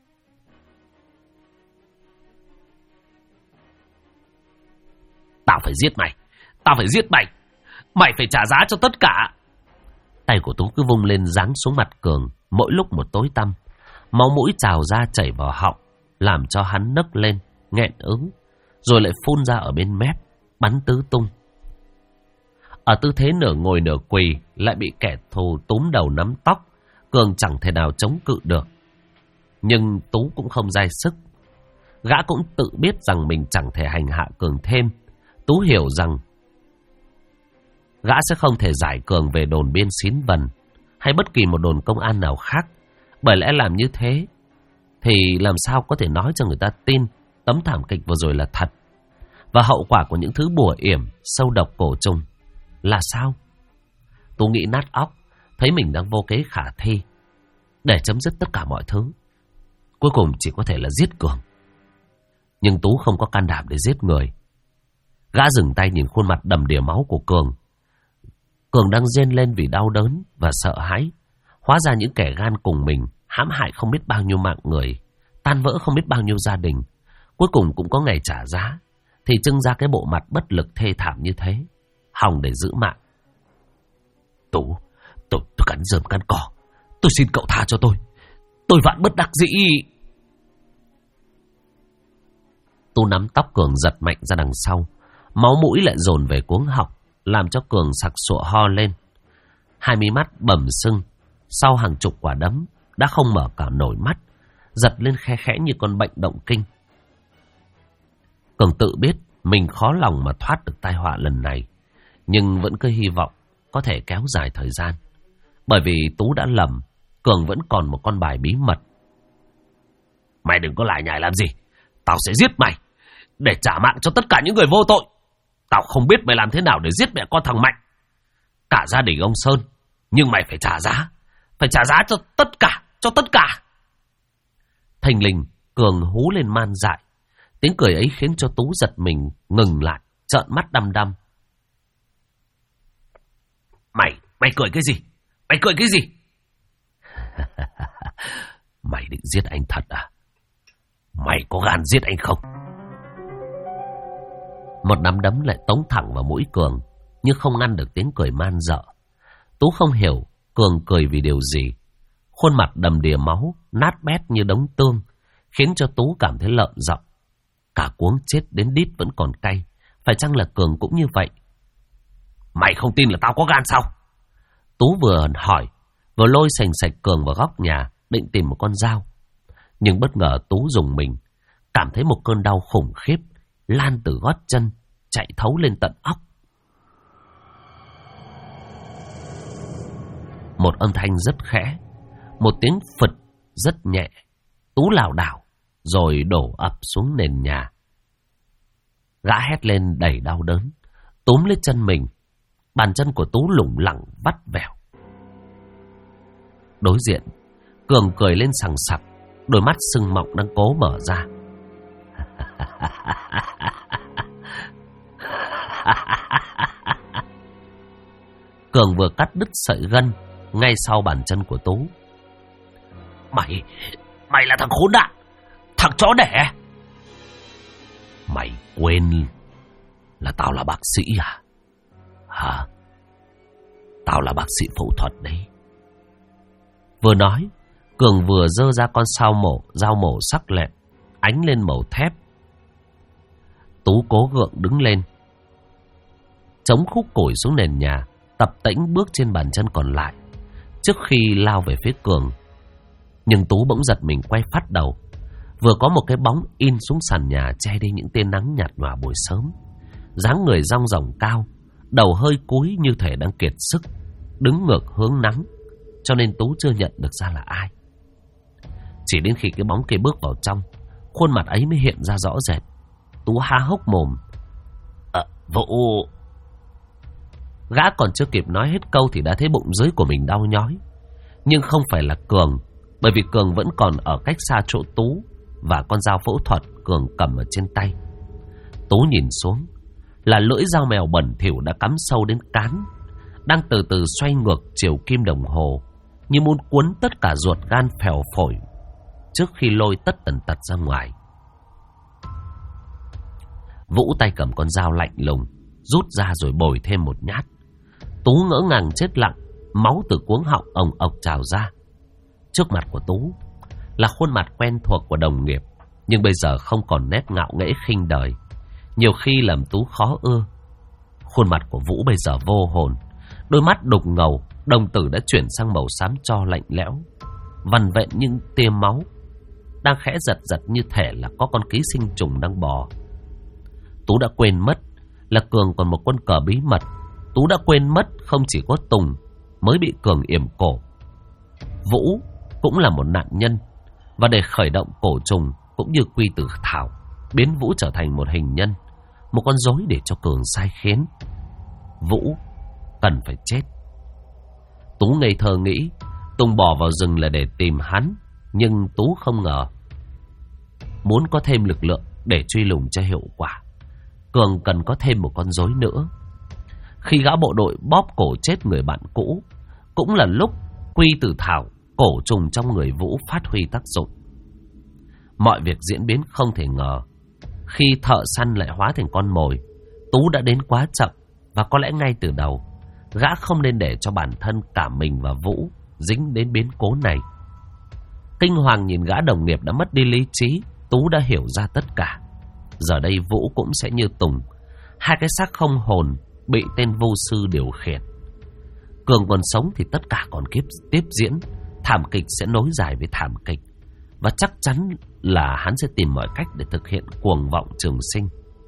Tao phải giết mày. Mày phải trả giá cho tất cả. Tay của Tú cứ vung lên giáng xuống mặt Cường, mỗi lúc một tối tăm. Máu mũi trào ra chảy vào họng, làm cho hắn nấc lên, nghẹn ứ, rồi lại phun ra ở bên mép, bắn tứ tung. Ở tư thế nửa ngồi nửa quỳ, lại bị kẻ thù túm đầu nắm tóc. Cường chẳng thể nào chống cự được. Nhưng Tú cũng không dai sức. Gã cũng tự biết rằng mình chẳng thể hành hạ Cường thêm. Tú hiểu rằng Gã sẽ không thể giải Cường về đồn biên Xín Vần hay bất kỳ một đồn công an nào khác. Bởi lẽ làm như thế thì làm sao có thể nói cho người ta tin tấm thảm kịch vừa rồi là thật. Và hậu quả của những thứ bùa yểm, sâu độc cổ trùng là sao? Tú nghĩ nát óc, thấy mình đang vô kế khả thi để chấm dứt tất cả mọi thứ. Cuối cùng chỉ có thể là giết Cường. Nhưng Tú không có can đảm để giết người. Gã dừng tay nhìn khuôn mặt đầm đìa máu của Cường. Cường đang rên lên vì đau đớn và sợ hãi. Hóa ra những kẻ gan cùng mình hãm hại không biết bao nhiêu mạng người, tan vỡ không biết bao nhiêu gia đình, cuối cùng cũng có ngày trả giá, thì trưng ra cái bộ mặt bất lực thê thảm như thế, hòng để giữ mạng. Tú, tôi cắn rơm cắn cỏ, tôi xin cậu tha cho tôi vạn bất đắc dĩ. Tú nắm tóc Cường giật mạnh ra đằng sau, máu mũi lại dồn về cuống họng, làm cho Cường sặc sụa ho lên. Hai mí mắt bầm sưng, sau hàng chục quả đấm đã không mở cả nổi mắt, giật lên khe khẽ như con bệnh động kinh. Cường tự biết mình khó lòng mà thoát được tai họa lần này, nhưng vẫn cứ hy vọng có thể kéo dài thời gian. Bởi vì Tú đã lầm, Cường vẫn còn một con bài bí mật. Mày đừng có lại nhải làm gì, tao sẽ giết mày để trả mạng cho tất cả những người vô tội. Tao không biết mày làm thế nào để giết mẹ con thằng Mạnh, cả gia đình ông Sơn, nhưng mày phải trả giá. Phải trả giá cho tất cả. Thình lình, Cường hú lên man dại. Tiếng cười ấy khiến cho Tú giật mình, ngừng lại, trợn mắt đăm đăm. Mày cười cái gì? Mày cười cái gì? Mày định giết anh thật à? Mày có gan giết anh không? Một nắm đấm lại tống thẳng vào mũi Cường, nhưng không ngăn được tiếng cười man dợ. Tú không hiểu Cường cười vì điều gì. Khuôn mặt đầm đìa máu, nát bét như đống tương, khiến cho Tú cảm thấy lợm giọng. Cả cuống chết đến đít vẫn còn cay. Phải chăng là Cường cũng như vậy? Mày không tin là tao có gan sao? Tú vừa hỏi, vừa lôi sành sạch Cường vào góc nhà, định tìm một con dao. Nhưng bất ngờ Tú dùng mình, cảm thấy một cơn đau khủng khiếp lan từ gót chân, chạy thấu lên tận óc. Một âm thanh rất khẽ, một tiếng phật rất nhẹ. Tú lảo đảo rồi đổ ập xuống nền nhà. Gã hét lên đầy đau đớn, túm lấy chân mình. Bàn chân của Tú lủng lẳng vắt vẻo. Đối diện, Cường cười lên sằng sặc, đôi mắt sưng mọng đang cố mở ra. Cường vừa cắt đứt sợi gân ngay sau bàn chân của Tú. Mày là thằng khốn nạn, thằng chó đẻ. Mày quên là tao là bác sĩ à? Hả? Tao là bác sĩ phẫu thuật đấy. Vừa nói, Cường vừa giơ ra con dao mổ sắc lẹm, ánh lên màu thép. Tú cố gượng đứng lên, chống khúc củi xuống nền nhà, tập tễnh bước trên bàn chân còn lại, trước khi lao về phía Cường. Nhưng Tú bỗng giật mình quay phát đầu. Vừa có một cái bóng in xuống sàn nhà, che đi những tia nắng nhạt nhòa buổi sớm. Dáng người rong ròng cao, đầu hơi cúi như thể đang kiệt sức, đứng ngược hướng nắng, cho nên Tú chưa nhận được ra là ai. Chỉ đến khi cái bóng kia bước vào trong, khuôn mặt ấy mới hiện ra rõ rệt. Tú há hốc mồm. Vũ. Gã còn chưa kịp nói hết câu thì đã thấy bụng dưới của mình đau nhói. Nhưng không phải là Cường, bởi vì Cường vẫn còn ở cách xa chỗ Tú và con dao phẫu thuật Cường cầm ở trên tay. Tú nhìn xuống, là lưỡi dao mèo bẩn thỉu đã cắm sâu đến cán, đang từ từ xoay ngược chiều kim đồng hồ, như muốn cuốn tất cả ruột gan phèo phổi trước khi lôi tất tần tật ra ngoài. Vũ tay cầm con dao lạnh lùng, rút ra rồi bồi thêm một nhát. Tú ngỡ ngàng chết lặng, máu từ cuống họng ồng ộc trào ra. Trước mặt của Tú là khuôn mặt quen thuộc của đồng nghiệp, nhưng bây giờ không còn nét ngạo nghễ khinh đời, nhiều khi làm Tú khó ưa. Khuôn mặt của Vũ bây giờ vô hồn, đôi mắt đục ngầu, đồng tử đã chuyển sang màu xám tro lạnh lẽo, vằn vện những tia máu đang khẽ giật giật như thể là có con ký sinh trùng đang bò. Tú đã quên mất là Cường còn một quân cờ bí mật Tú đã quên mất không chỉ có Tùng mới bị Cường yểm cổ, Vũ cũng là một nạn nhân. Và để khởi động cổ trùng cũng như Quy Tử Thảo, biến Vũ trở thành một hình nhân, một con rối để cho Cường sai khiến, Vũ cần phải chết. Tú ngây thơ nghĩ Tùng bỏ vào rừng là để tìm hắn. Nhưng Tú không ngờ, muốn có thêm lực lượng để truy lùng cho hiệu quả, Cường cần có thêm một con rối nữa. Khi gã bộ đội bóp cổ chết người bạn cũ, cũng là lúc Quy Tử Thảo, cổ trùng trong người Vũ, phát huy tác dụng. Mọi việc diễn biến không thể ngờ. Khi thợ săn lại hóa thành con mồi, Tú đã đến quá chậm. Và có lẽ ngay từ đầu, gã không nên để cho bản thân cả mình và Vũ dính đến biến cố này. Kinh hoàng nhìn gã đồng nghiệp đã mất đi lý trí, Tú đã hiểu ra tất cả. Giờ đây Vũ cũng sẽ như Tùng, hai cái xác không hồn bị tên vô sư điều khiển. Cường còn sống thì tất cả còn tiếp diễn. Thảm kịch sẽ nối dài với thảm kịch. Và chắc chắn là hắn sẽ tìm mọi cách để thực hiện cuồng vọng trường sinh.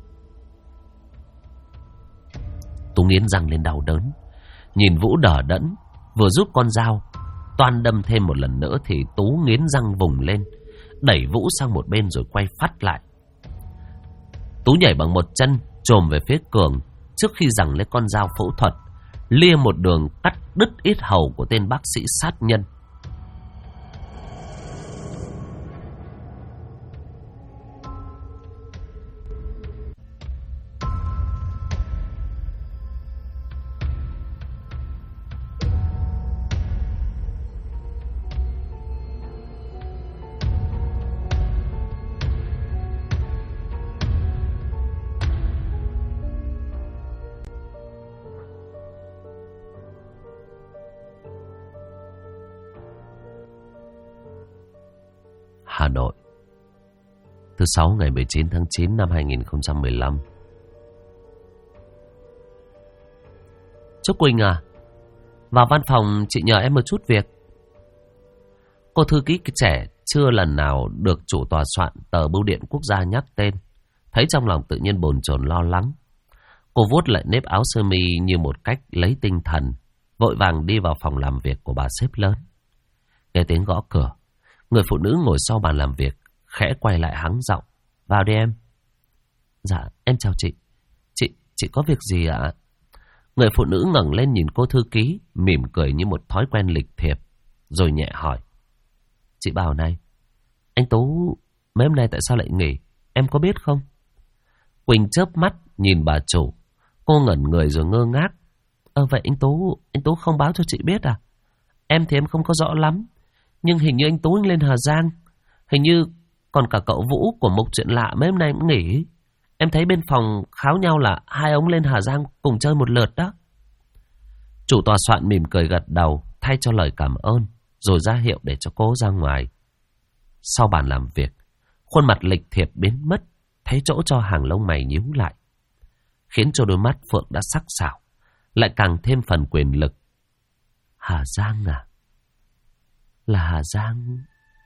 Tú nghiến răng lên đau đớn, nhìn Vũ đờ đẫn vừa rút con dao toan đâm thêm một lần nữa, thì Tú nghiến răng vùng lên, đẩy Vũ sang một bên rồi quay phát lại. Tú nhảy bằng một chân chồm về phía Cường, trước khi giằng lấy con dao phẫu thuật, lia một đường cắt đứt yết hầu của tên bác sĩ sát nhân. Hà Nội, thứ Sáu ngày 19 tháng 9 năm 2015. Trúc Quỳnh à, vào văn phòng chị nhờ em một chút việc. Cô thư ký trẻ chưa lần nào được chủ tòa soạn tờ Bưu điện Quốc gia nhắc tên, thấy trong lòng tự nhiên bồn chồn lo lắng. Cô vuốt lại nếp áo sơ mi như một cách lấy tinh thần, vội vàng đi vào phòng làm việc của bà sếp lớn. Nghe tiếng gõ cửa, người phụ nữ ngồi sau bàn làm việc khẽ quay lại hắng giọng: "Vào đi em." "Dạ, em chào chị. Chị có việc gì ạ?" Người phụ nữ ngẩng lên nhìn cô thư ký, mỉm cười như một thói quen lịch thiệp, rồi nhẹ hỏi: "Chị bảo này, anh Tú mấy hôm nay tại sao lại nghỉ, em có biết không?" Quỳnh chớp mắt nhìn bà chủ, cô ngẩn người rồi ngơ ngác: Vậy anh Tú không báo cho chị biết à? Em thì em không có rõ lắm, nhưng hình như anh Tú lên Hà Giang. Hình như còn cả cậu Vũ của Mục Chuyện Lạ mấy hôm nay cũng nghỉ. Em thấy bên phòng kháo nhau là hai ông lên Hà Giang cùng chơi một lượt đó. Chủ tòa soạn mỉm cười gật đầu thay cho lời cảm ơn, rồi ra hiệu để cho cô ra ngoài. Sau bàn làm việc, khuôn mặt lịch thiệp biến mất, thấy chỗ cho hàng lông mày nhíu lại, khiến cho đôi mắt Phượng đã sắc sảo lại càng thêm phần quyền lực. Hà Giang à? Là Hà Giang?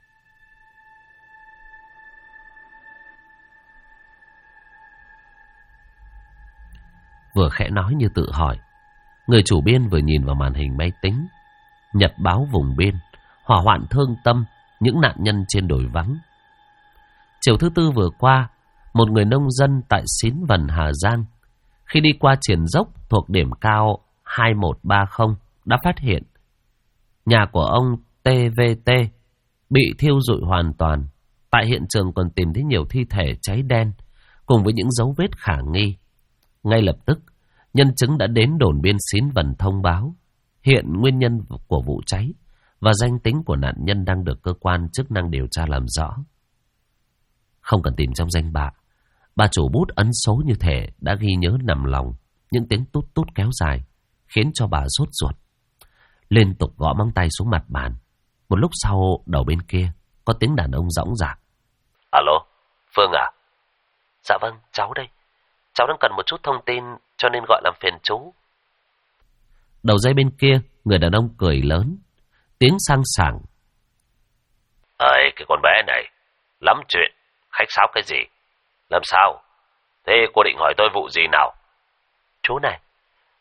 Vừa khẽ nói như tự hỏi, người chủ biên vừa nhìn vào màn hình máy tính. Nhật báo vùng biên, hỏa hoạn thương tâm, những nạn nhân trên đồi vắng. Chiều thứ Tư vừa qua, một người nông dân tại Xín Vần, Hà Giang, khi đi qua triển dốc thuộc điểm cao 2130 đã phát hiện nhà của ông TVT bị thiêu rụi hoàn toàn. Tại hiện trường còn tìm thấy nhiều thi thể cháy đen cùng với những dấu vết khả nghi. Ngay lập tức, nhân chứng đã đến đồn biên Xín Vần thông báo hiện nguyên nhân của vụ cháy và danh tính của nạn nhân đang được cơ quan chức năng điều tra làm rõ. Không cần tìm trong danh bạ, bà chủ bút ấn số như thể đã ghi nhớ nằm lòng. Những tiếng tút tút kéo dài khiến cho bà sốt ruột, liên tục gõ móng tay xuống mặt bàn. Một lúc sau, đầu bên kia có tiếng đàn ông dõng dạc. Alo, Phương à? Dạ vâng, cháu đây. Cháu đang cần một chút thông tin cho nên gọi làm phiền chú. Đầu dây bên kia, người đàn ông cười lớn, tiếng sang sảng. Ơi, cái con bé này, lắm chuyện, khách sáo cái gì? Làm sao? Thế cô định hỏi tôi vụ gì nào? Chú này,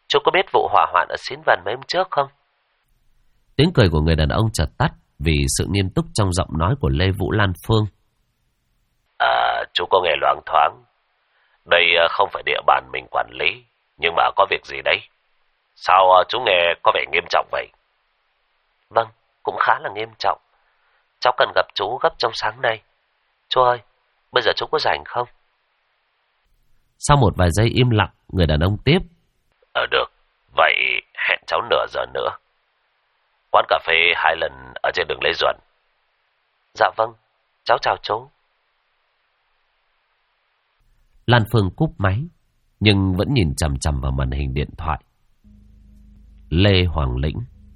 Chú có biết vụ hỏa hoạn ở Xín Vần mấy hôm trước không? Tiếng cười của người đàn ông chợt tắt vì sự nghiêm túc trong giọng nói của Lê Vũ Lan Phương. Chú có nghe loáng thoáng. Đây không phải địa bàn mình quản lý, nhưng mà có việc gì đấy? Sao chú nghe có vẻ nghiêm trọng vậy? Vâng, cũng khá là nghiêm trọng. Cháu cần gặp chú gấp trong sáng nay. Chú ơi, bây giờ chú có rảnh không? Sau một vài giây im lặng, người đàn ông tiếp. Được, vậy hẹn cháu nửa giờ nữa. Quán cà phê 2 lần ở trên đường Lê Duẩn. Dạ vâng, cháu chào chú. Lan Phương cúp máy, nhưng vẫn nhìn chằm chằm vào màn hình điện thoại. Lê Hoàng Lĩnh.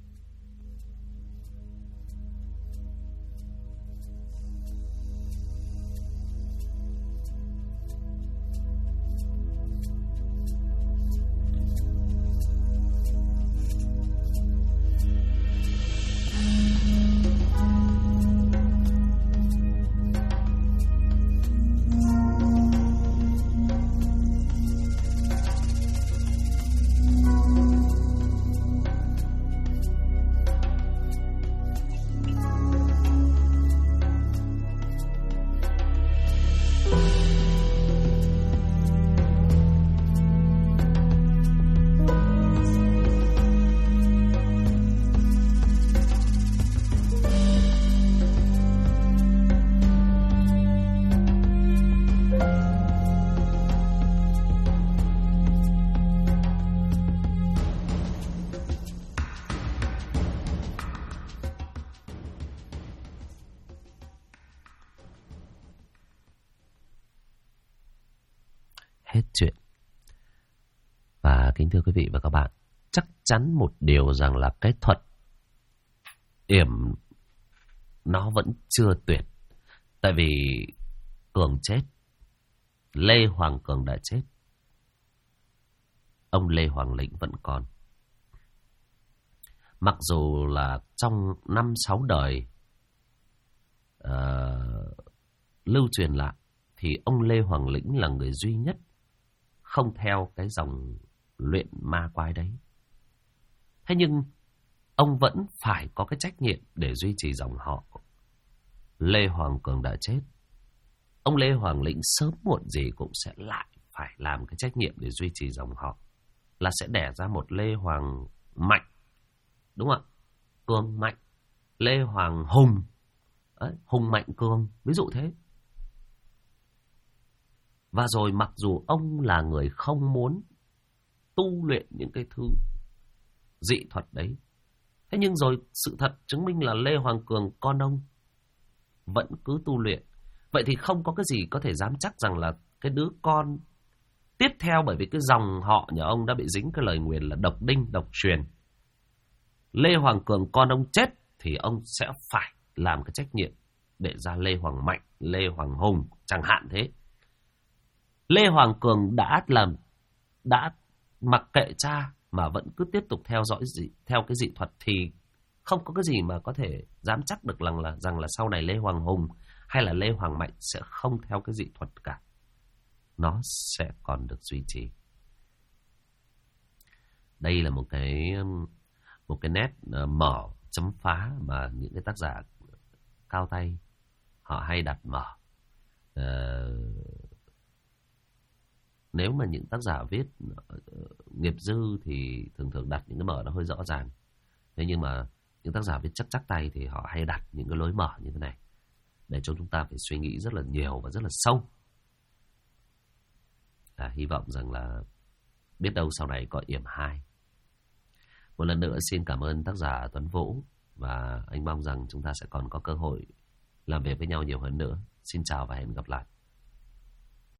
Hết chuyện. Và kính thưa quý vị và các bạn, chắc chắn một điều rằng là cái thuật yểm nó vẫn chưa tuyệt. Tại vì Cường chết, Lê Hoàng Cường đã chết, ông Lê Hoàng Lĩnh vẫn còn. Mặc dù là trong 5-6 đời lưu truyền lại thì ông Lê Hoàng Lĩnh là người duy nhất không theo cái dòng luyện ma quái đấy. Thế nhưng ông vẫn phải có cái trách nhiệm để duy trì dòng họ. Lê Hoàng Cường đã chết, ông Lê Hoàng Lĩnh sớm muộn gì cũng sẽ lại phải làm cái trách nhiệm để duy trì dòng họ, là sẽ đẻ ra một Lê Hoàng Mạnh, đúng không ạ? Cường Mạnh, Lê Hoàng Hùng. Đấy, Hùng Mạnh Cường, ví dụ thế. Và rồi mặc dù ông là người không muốn tu luyện những cái thứ dị thuật đấy, thế nhưng rồi sự thật chứng minh là Lê Hoàng Cường con ông vẫn cứ tu luyện. Vậy thì không có cái gì có thể dám chắc rằng là cái đứa con tiếp theo, bởi vì cái dòng họ nhà ông đã bị dính cái lời nguyền là độc đinh, độc truyền. Lê Hoàng Cường con ông chết thì ông sẽ phải làm cái trách nhiệm để ra Lê Hoàng Mạnh, Lê Hoàng Hùng chẳng hạn thế. Lê Hoàng Cường đã mặc kệ cha mà vẫn cứ tiếp tục theo dõi theo cái dị thuật thì không có cái gì mà có thể dám chắc được rằng là sau này Lê Hoàng Hùng hay là Lê Hoàng Mạnh sẽ không theo cái dị thuật cả. Nó sẽ còn được duy trì. Đây là một cái nét mở chấm phá mà những cái tác giả cao tay họ hay đặt mở. Nếu mà những tác giả viết nghiệp dư thì thường thường đặt những cái mở nó hơi rõ ràng. Thế nhưng mà những tác giả viết chắc tay thì họ hay đặt những cái lối mở như thế này để cho chúng ta phải suy nghĩ rất là nhiều và rất là sâu. Hy vọng rằng là biết đâu sau này có yểm 2. Một lần nữa xin cảm ơn tác giả Tuấn Vũ, và anh mong rằng chúng ta sẽ còn có cơ hội làm việc với nhau nhiều hơn nữa. Xin chào và hẹn gặp lại.